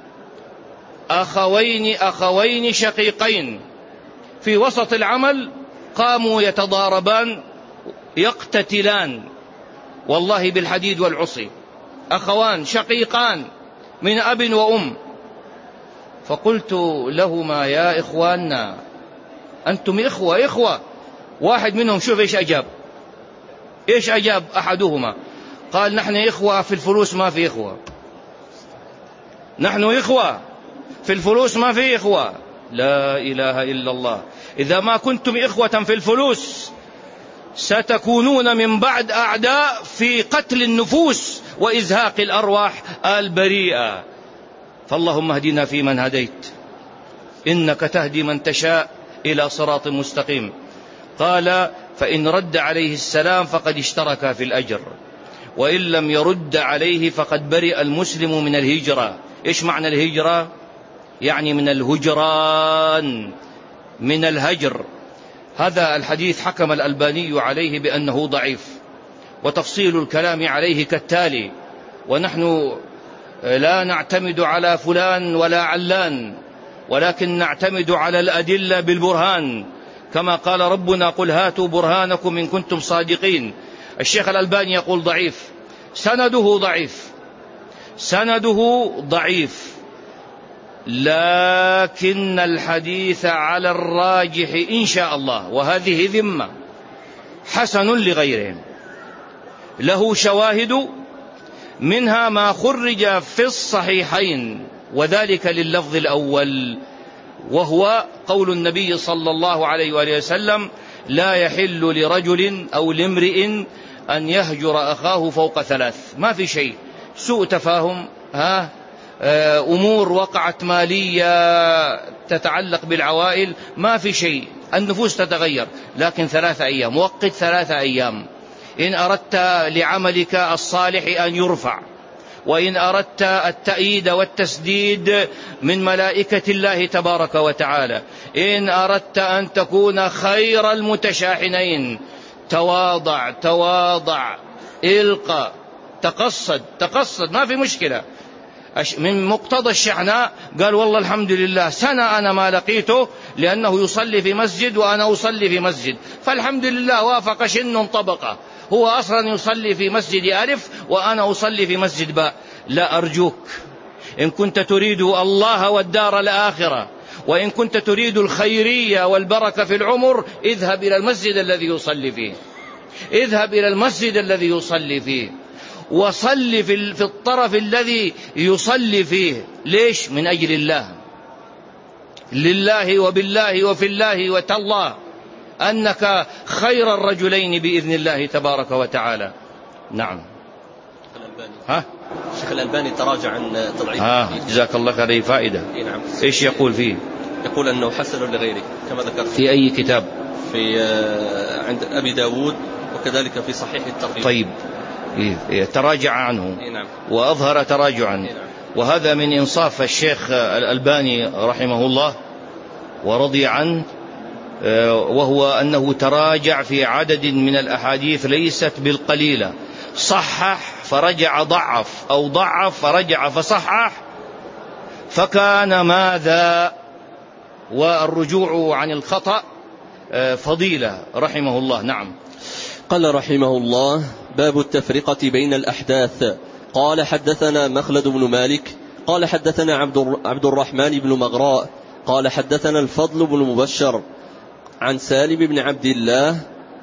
أخوين شقيقين، في وسط العمل قاموا يتضاربان يقتتلان، والله بالحديد والعصي، أخوان شقيقان من أب وأم. فقلت لهما: يا إخواننا، أنتم إخوة. واحد منهم شوف إيش أجاب أحدهما؟ قال: نحن إخوة في الفلوس، ما في إخوة. نحن إخوة في الفلوس، ما في إخوة. لا إله إلا الله. إذا ما كنتم إخوة في الفلوس ستكونون من بعد أعداء في قتل النفوس وإزهاق الأرواح البريئة. فاللهم اهدنا فيمن هديت، إنك تهدي من تشاء إلى صراط مستقيم. قال: فإن رد عليه السلام فقد اشترك في الأجر، وإن لم يرد عليه فقد برئ المسلم من الهجرة. إيش معنى الهجرة؟ يعني من الهجران، من الهجر. هذا الحديث حكم الألباني عليه بأنه ضعيف، وتفصيل الكلام عليه كالتالي: ونحن لا نعتمد على فلان ولا علان، ولكن نعتمد على الأدلة بالبرهان، كما قال ربنا: قل هاتوا برهانكم إن كنتم صادقين. الشيخ الألباني يقول ضعيف، سنده ضعيف، سنده ضعيف، لكن الحديث على الراجح إن شاء الله، وهذه ذمة، حسن لغيرهم، له شواهد، منها ما خرج في الصحيحين، وذلك لللفظ الأول، وهو قول النبي صلى الله عليه وآله وسلم: لا يحل لرجل أو لامرئ أن يهجر أخاه فوق 3. ما في شيء، سوء تفاهم، أمور وقعت مالية تتعلق بالعوائل، ما في شيء، النفوس تتغير، لكن 3 أيام، وقت 3 أيام. إن أردت لعملك الصالح أن يرفع، وإن أردت التأييد والتسديد من ملائكة الله تبارك وتعالى، إن أردت أن تكون خير المتشاحنين، تواضع تواضع، إلقى، تقصد، ما في مشكلة. من مقتضى الشحناء قال: والله الحمد لله، سنة أنا ما لقيته، لأنه يصلي في مسجد وأنا أصلي في مسجد، فالحمد لله وافق شن طبقة، هو أصلا يصلي في مسجد ألف وأنا أصلي في مسجد باء. لا، أرجوك، إن كنت تريد الله والدار الآخرة، وإن كنت تريد الخيرية والبركة في العمر، اذهب إلى المسجد الذي يصلي فيه، اذهب إلى المسجد الذي يصلي فيه، وصل في الطرف الذي يصلي فيه. ليش؟ من أجل الله، لله وبالله وفي الله وتالله أنك خير الرجلين بإذن الله تبارك وتعالى. نعم. الشيخ الألباني تراجع عن تضعيف. جزاك الله خير. فائدة. نعم. إيش يقول فيه؟ يقول أنه حسن لغيره كما ذكرت. في أي كتاب؟ في عند أبي داود، وكذلك في صحيح الترغيب. طيب، تراجع عنه. نعم. وأظهر تراجعا. نعم. وهذا من إنصاف الشيخ الألباني رحمه الله ورضي عنه، وهو أنه تراجع في عدد من الأحاديث ليست بالقليلة، صحح فرجع ضعف، أو ضعف فرجع فصحح، فكان ماذا؟ والرجوع عن الخطأ فضيلة رحمه الله. نعم. قال رحمه الله: باب التفرقة بين الأحداث. قال: حدثنا مخلد بن مالك قال حدثنا عبد الرحمن بن مغراء قال حدثنا الفضل بن مبشر عن سالم بن عبد الله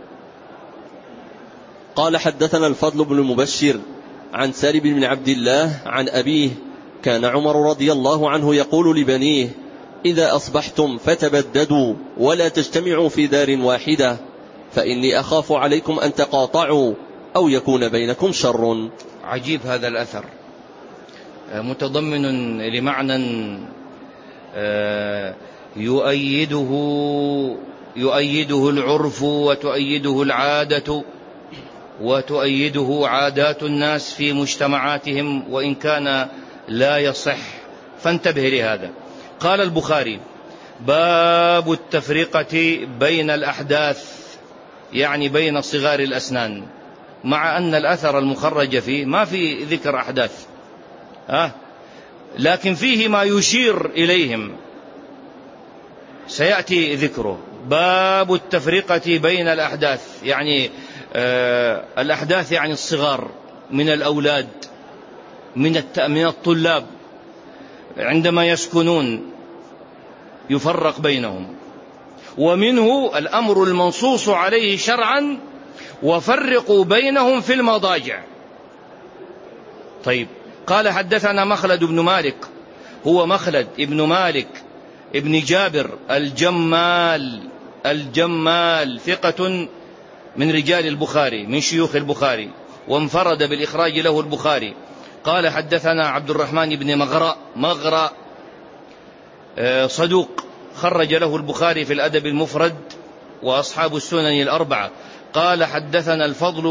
قال حدثنا الفضل بن مبشر عن سالم بن عبد الله عن أبيه: كان عمر رضي الله عنه يقول لبنيه: إذا أصبحتم فتبددوا ولا تجتمعوا في دار واحدة، فإني أخاف عليكم أن تقاطعوا أو يكون بينكم شر. عجيب هذا الأثر، متضمن لمعنى يؤيده العرف، وتؤيده العادة، وتؤيده عادات الناس في مجتمعاتهم، وإن كان لا يصح، فانتبه لهذا. قال البخاري: باب التفرقة بين الأحداث، يعني بين صغار الأسنان، مع أن الأثر المخرج فيه ما في ذكر أحداث، لكن فيه ما يشير إليهم سيأتي ذكره. باب التفرقة بين الأحداث، يعني الأحداث يعني الصغار من الأولاد، من الطلاب، عندما يسكنون يفرق بينهم، ومنه الأمر المنصوص عليه شرعا: وفرقوا بينهم في المضاجع. طيب، قال: حدثنا مخلد بن مالك، هو مخلد ابن مالك ابن جابر الجمال ثقة من رجال البخاري من شيوخ البخاري، وانفرد بالإخراج له البخاري. قال حدثنا عبد الرحمن بن مغرى صدوق، خرج له البخاري في الأدب المفرد وأصحاب السنن الأربعة. قال حدثنا الفضل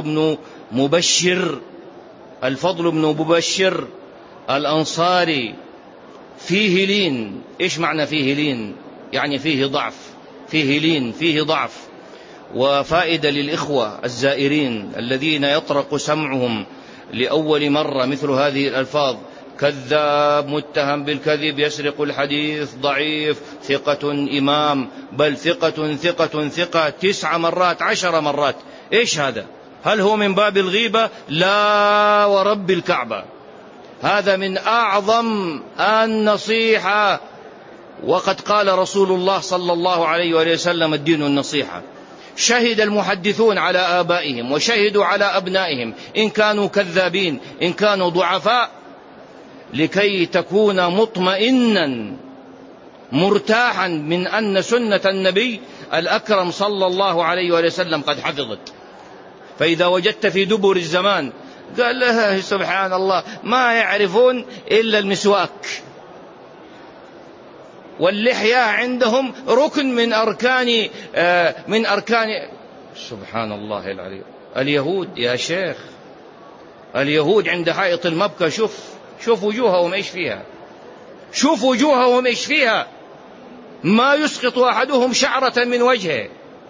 بن مبشر الأنصاري فيه لين. إيش معنى فيه لين؟ يعني فيه ضعف، فيه لين، فيه ضعف. وفائدة للإخوة الزائرين الذين يطرق سمعهم لأول مرة مثل هذه الألفاظ: كذاب، متهم بالكذب، يسرق الحديث، ضعيف، ثقة، إمام، بل ثقة ثقة ثقة 9 مرات 10 مرات. إيش هذا؟ هل هو من باب الغيبة؟ لا ورب الكعبة، هذا من أعظم النصيحة. وقد قال رسول الله صلى الله عليه وسلم: الدين النصيحة. شهد المحدثون على آبائهم وشهدوا على أبنائهم إن كانوا كذابين، إن كانوا ضعفاء، لكي تكون مطمئنا مرتاحا من أن سنة النبي الأكرم صلى الله عليه وسلم قد حفظت. فإذا وجدت في دبر الزمان، قال له سبحان الله ما يعرفون إلا المسواك، واللحية عندهم ركن من أركان سبحان الله العلي. اليهود يا شيخ، اليهود عند حائط المبكى، شوف وجوههم إيش فيها، شوف وجوههم إيش فيها، ما يسقط أحدهم شعرة من وجهه،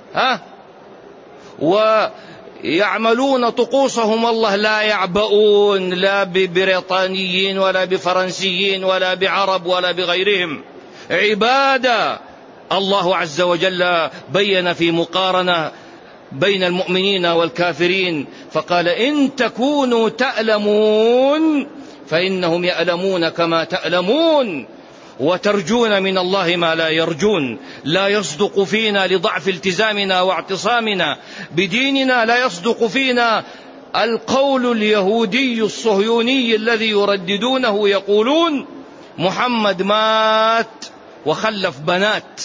ويعملون طقوسهم والله لا يعبؤون لا ببريطانيين ولا بفرنسيين ولا بعرب ولا بغيرهم. عبادة. الله عز وجل بين في مقارنة بين المؤمنين والكافرين فقال: إن تكونوا تألمون فإنهم يألمون كما تألمون، وترجون من الله ما لا يرجون. لا يصدق فينا لضعف التزامنا واعتصامنا بديننا، لا يصدق فينا القول اليهودي الصهيوني الذي يرددونه، يقولون محمد مات وخلف بنات،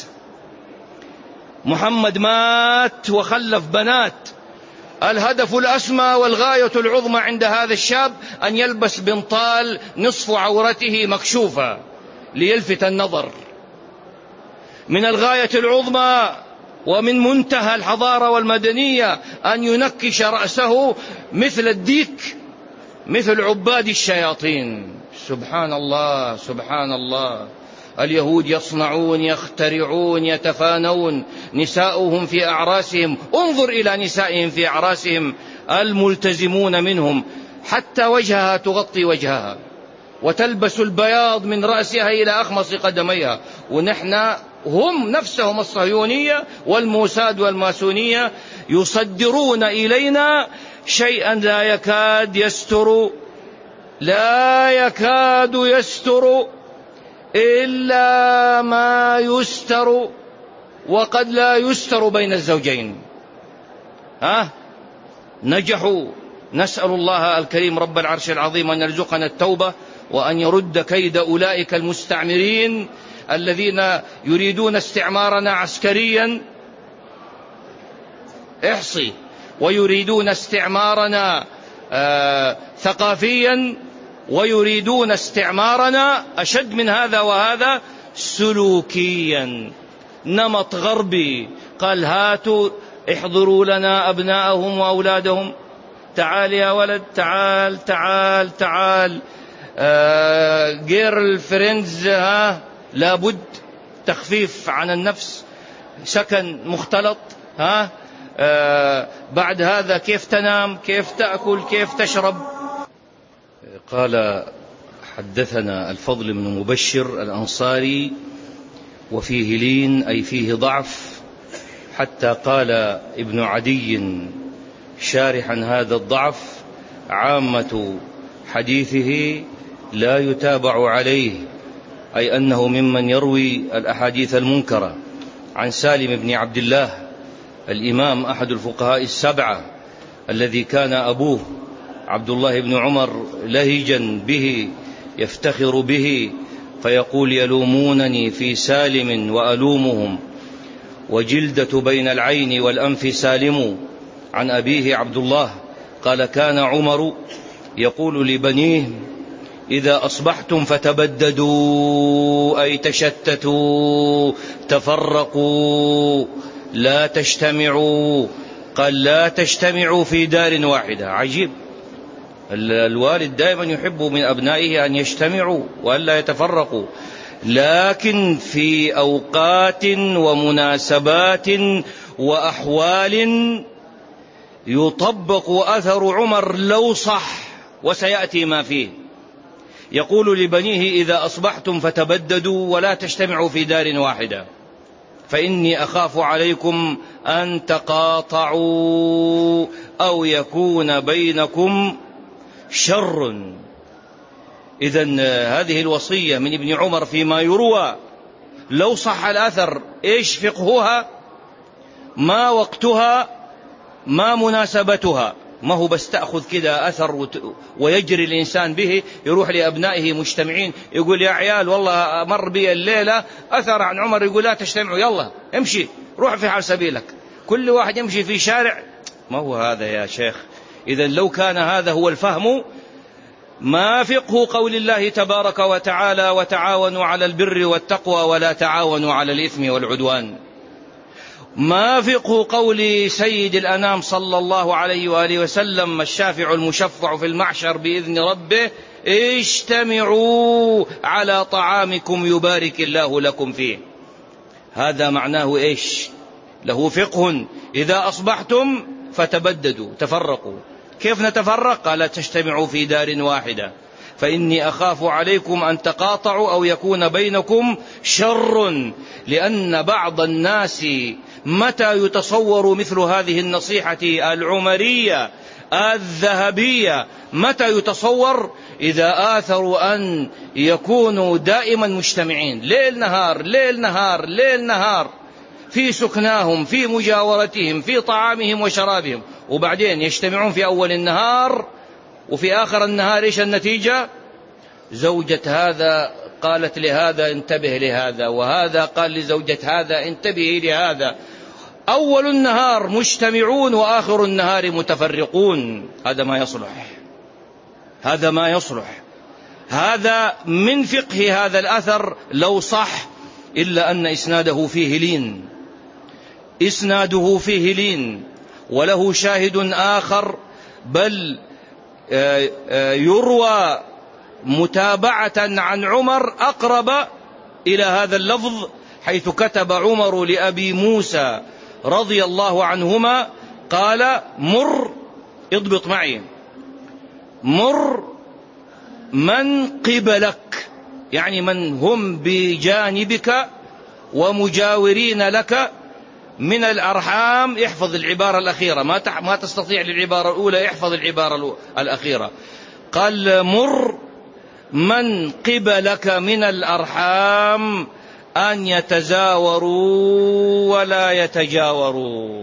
محمد مات وخلف بنات. الهدف الأسمى والغاية العظمى عند هذا الشاب أن يلبس بنطال نصف عورته مكشوفة ليلفت النظر. من الغاية العظمى ومن منتهى الحضارة والمدنية أن ينكش رأسه مثل الديك، مثل عباد الشياطين. سبحان الله سبحان الله. اليهود يصنعون، يخترعون، يتفانون. نساؤهم في أعراسهم، انظر إلى نسائهم في أعراسهم، الملتزمون منهم حتى وجهها تغطي وجهها، وتلبس البياض من رأسها إلى أخمص قدميها. ونحن هم نفسهم الصهيونية والموساد والماسونية يصدرون إلينا شيئا لا يكاد يستر إلا ما يستر، وقد لا يستر بين الزوجين. نجحوا. نسأل الله الكريم رب العرش العظيم أن يرزقنا التوبة، وأن يرد كيد أولئك المستعمرين الذين يريدون استعمارنا عسكريا، احصي، ويريدون استعمارنا ثقافيا، ويريدون استعمارنا أشد من هذا وهذا سلوكيا. نمط غربي قال: هاتوا احضروا لنا أبناءهم وأولادهم، تعال يا ولد، تعال تعال تعال. جيرل فريندز، لابد تخفيف عن النفس، سكن مختلط. بعد هذا كيف تنام، كيف تأكل، كيف تشرب. قال: حدثنا الفضل بن مبشر الأنصاري وفيه لين أي فيه ضعف، حتى قال ابن عدي شارحا هذا الضعف: عامة حديثه لا يتابع عليه، أي أنه ممن يروي الأحاديث المنكرة. عن سالم بن عبد الله الإمام أحد الفقهاء السبعة الذي كان أبوه عبد الله بن عمر لهجا به يفتخر به، فيقول: يلومونني في سالم وألومهم، وجلدة بين العين والأنف سالم، عن أبيه عبد الله قال: كان عمر يقول لبنيه: إذا أصبحتم فتبددوا، أي تشتتوا، تفرقوا، لا تجتمعوا. قال: لا تجتمعوا في دار واحدة. عجيب، الوالد دائما يحب من أبنائه أن يجتمعوا وألا يتفرقوا، لكن في أوقات ومناسبات وأحوال يطبق أثر عمر لو صح، وسيأتي ما فيه. يقول لبنيه: إذا أصبحتم فتبددوا ولا تجتمعوا في دار واحدة، فإني أخاف عليكم أن تقاطعوا أو يكون بينكم شر. إذن هذه الوصية من ابن عمر فيما يروى لو صح الأثر، إيش فقهها؟ ما وقتها؟ ما مناسبتها؟ ما هو بس تأخذ كده أثر ويجري الإنسان به، يروح لأبنائه مجتمعين يقول: يا عيال والله مر بي الليلة أثر عن عمر يقول لا تجتمعوا، يلا امشي روح في حال سبيلك، كل واحد يمشي في شارع. ما هو هذا يا شيخ؟ إذن لو كان هذا هو الفهم، ما فقه قول الله تبارك وتعالى: وتعاونوا على البر والتقوى ولا تعاونوا على الإثم والعدوان. ما فقه قول سيد الأنام صلى الله عليه وآله وسلم: الشافع المشفع في المحشر بإذن ربه: اجتمعوا على طعامكم يبارك الله لكم فيه. هذا معناه إيش؟ له فقه. إذا أصبحتم فتبددوا، تفرقوا. كيف نتفرق؟ قال: تجتمعوا في دار واحدة، فإني أخاف عليكم أن تقاطعوا أو يكون بينكم شر. لأن بعض الناس متى يتصور مثل هذه النصيحة العمرية الذهبية؟ متى يتصور؟ إذا آثروا أن يكونوا دائما مجتمعين، ليل نهار ليل نهار ليل نهار، في سكناهم، في مجاورتهم، في طعامهم وشرابهم، وبعدين يجتمعون في أول النهار وفي آخر النهار إيش النتيجة؟ زوجة هذا قالت لهذا انتبه لهذا، وهذا قال لزوجة هذا انتبهي لهذا. أول النهار مجتمعون وآخر النهار متفرقون. هذا ما يصلح، هذا ما يصلح. هذا من فقه هذا الأثر لو صح، إلا أن إسناده فيه لين، إسناده فيه لين، وله شاهد آخر، بل يروى متابعة عن عمر أقرب إلى هذا اللفظ، حيث كتب عمر لأبي موسى رضي الله عنهما قال: مر، اضبط معي، مر من قبلك، يعني من هم بجانبك ومجاورين لك من الأرحام. احفظ العبارة الأخيرة، ما تستطيع للعبارة الأولى، احفظ العبارة الأخيرة. قال: مر من قبلك من الأرحام أن يتزاوروا ولا يتجاوروا.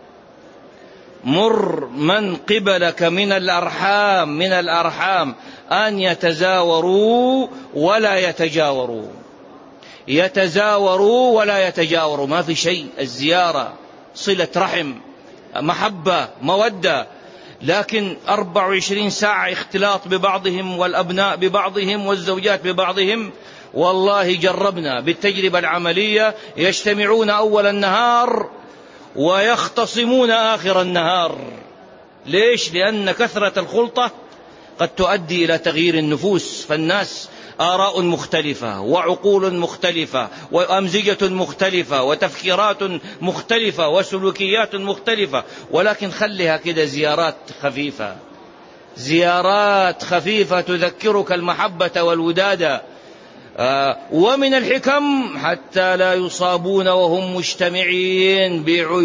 مر من قبلك من الأرحام أن يتزاوروا ولا يتجاوروا. يتزاوروا ولا يتجاوروا، ما في شيء، الزيارة صلة رحم، محبة، مودة، لكن 24 ساعة اختلاط ببعضهم، والأبناء ببعضهم، والزوجات ببعضهم. والله جربنا بالتجربة العملية، يجتمعون أول النهار ويختصمون آخر النهار. ليش؟ لأن كثرة الخلطة قد تؤدي إلى تغيير النفوس، فالناس آراء مختلفة وعقول مختلفة وأمزجة مختلفة وتفكيرات مختلفة وسلوكيات مختلفة، ولكن خليها كده زيارات خفيفة، زيارات خفيفة تذكرك المحبة والودادة. ومن الحكم حتى لا يصابون وهم مجتمعين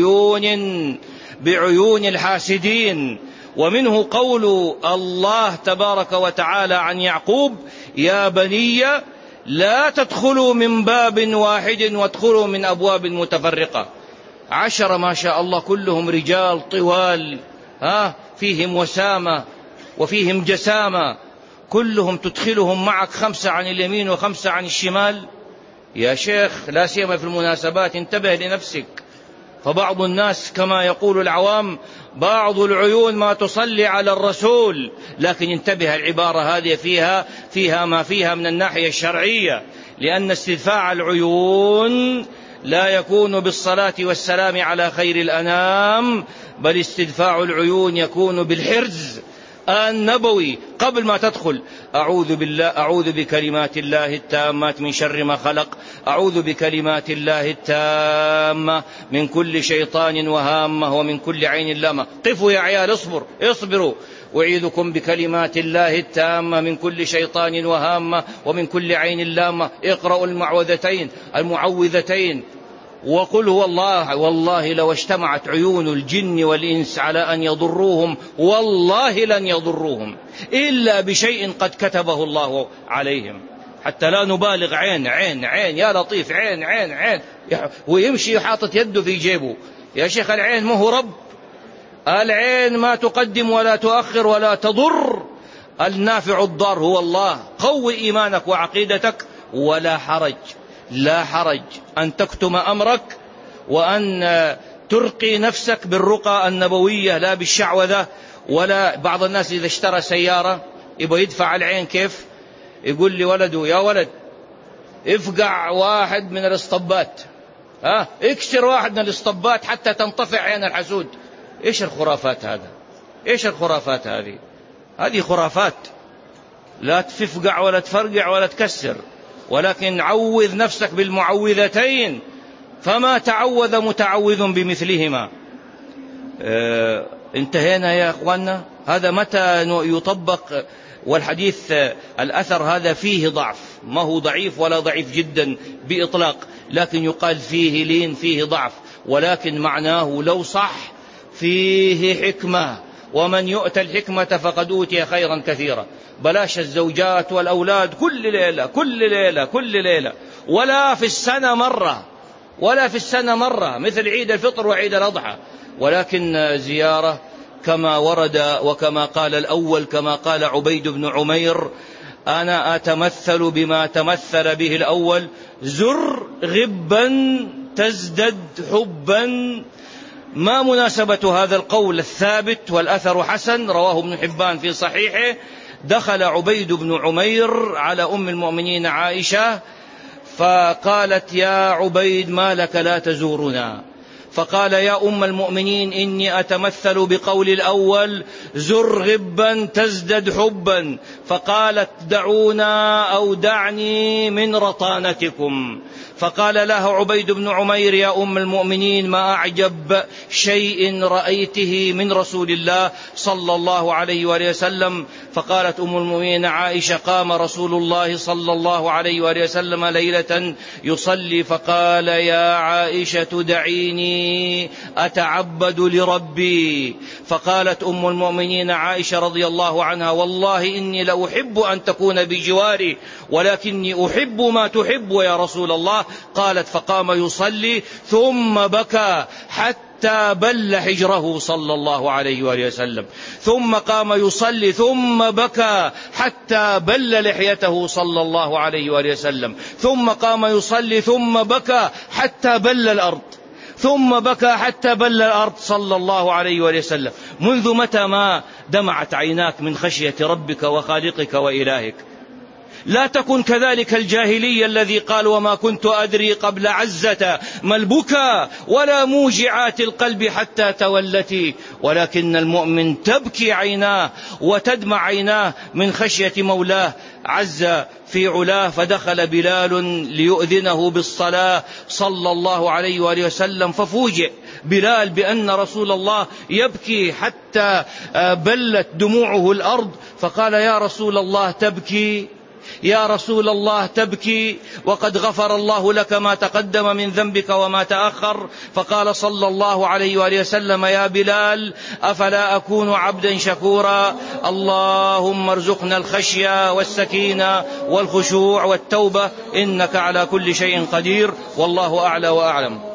بعيون الحاسدين. ومنه قول الله تبارك وتعالى عن يعقوب: يا بني لا تدخلوا من باب واحد وادخلوا من أبواب متفرقة. 10 ما شاء الله، كلهم رجال طوال، فيهم وسامة وفيهم جسامة، كلهم تدخلهم معك 5 عن اليمين و5 عن الشمال. يا شيخ، لا سيما في المناسبات، انتبه لنفسك، فبعض الناس كما يقول العوام بعض العيون ما تصلي على الرسول، لكن انتبه العبارة هذه فيها ما فيها من الناحية الشرعية، لأن استدفاع العيون لا يكون بالصلاة والسلام على خير الأنام، بل استدفاع العيون يكون بالحرز النبوي قبل ما تدخل. أعوذ بكلمات الله التامات من شر ما خلق، أعوذ بكلمات الله التامة من كل شيطان وهامة ومن كل عين لامة. قفوا يا عيال، اصبروا. أعيذكم بكلمات الله التامة من كل شيطان وهامة ومن كل عين لامة. اقرأوا المعوذتين وقل هو الله. والله لو اجتمعت عيون الجن والإنس على أن يضروهم والله لن يضروهم إلا بشيء قد كتبه الله عليهم. حتى لا نبالغ، عين عين عين يا لطيف، عين عين عين، ويمشي حاطط يده في جيبه. يا شيخ العين ما هو رب، العين ما تقدم ولا تؤخر ولا تضر، النافع الضار هو الله. قوي إيمانك وعقيدتك، ولا حرج، لا حرج أن تكتم أمرك وأن ترقي نفسك بالرقى النبوية لا بالشعوذة. ولا بعض الناس إذا اشترى سيارة يبغى يدفع العين، كيف؟ يقول لي ولده يا ولد افقع واحد من الاسطبات، اكسر واحد من الاسطبات حتى تنطفع عين الحسود. ايش الخرافات هذا؟ ايش الخرافات هذه؟ هذه خرافات. لا تفقع ولا تفرقع ولا تكسر، ولكن عوذ نفسك بالمعوذتين، فما تعوذ متعوذ بمثلهما. انتهينا يا أخوانا. هذا متى يطبق؟ والحديث الأثر هذا فيه ضعف، ما هو ضعيف ولا ضعيف جدا بإطلاق، لكن يقال فيه لين، فيه ضعف، ولكن معناه لو صح فيه حكمة. ومن يؤتى الحكمة فقد أوتي خيرا كثيرا. بلاش الزوجات والأولاد كل ليلة كل ليلة كل ليلة، ولا في السنة مرة مثل عيد الفطر وعيد الأضحى، ولكن زيارة كما ورد وكما قال الأول، كما قال عبيد بن عمير: أنا أتمثل بما تمثل به الأول، زر غبا تزدد حبا. ما مناسبة هذا القول الثابت والأثر حسن؟ رواه ابن حبان في صحيحه: دخل عبيد بن عمير على أم المؤمنين عائشة فقالت: يا عبيد ما لك لا تزورنا؟ فقال: يا أم المؤمنين إني أتمثل بقول الأول، زر غبا تزدد حبا. فقالت: دعونا أو دعني من رطانتكم. فقال لها عبيد بن عمير: يا أم المؤمنين ما أعجب شيء رأيته من رسول الله صلى الله عليه وآله وسلم. فقالت أم المؤمنين عائشة: قام رسول الله صلى الله عليه وآله وسلم ليلة يصلي فقال: يا عائشة دعيني أتعبد لربي. فقالت أم المؤمنين عائشة رضي الله عنها: والله إني لأحب أن تكون بجواري، ولكني أحب ما تحب يا رسول الله. قالت: فقام يصلي ثم بكى حتى بل حجره صلى الله عليه وآله وسلم، ثم قام يصلي ثم بكى حتى بل لحيته صلى الله عليه وآله وسلم، ثم قام يصلي ثم بكى حتى بل الأرض، ثم بكى حتى بل الأرض صلى الله عليه وآله وسلم. منذ متى ما دمعت عيناك من خشية ربك وخالقك وإلهك؟ لا تكن كذلك الجاهلي الذي قال: وما كنت أدري قبل عزة ما البكى ولا موجعات القلب حتى تولتي. ولكن المؤمن تبكي عيناه وتدمع عيناه من خشية مولاه عز في علاه. فدخل بلال ليؤذنه بالصلاة صلى الله عليه وآله وسلم، ففوجئ بلال بأن رسول الله يبكي حتى بلت دموعه الأرض. فقال: يا رسول الله تبكي؟ يا رسول الله تبكي وقد غفر الله لك ما تقدم من ذنبك وما تأخر؟ فقال صلى الله عليه وآله وسلم: يا بلال أفلا أكون عبدا شكورا؟ اللهم ارزقنا الخشية والسكينة والخشوع والتوبة، إنك على كل شيء قدير، والله أعلى وأعلم.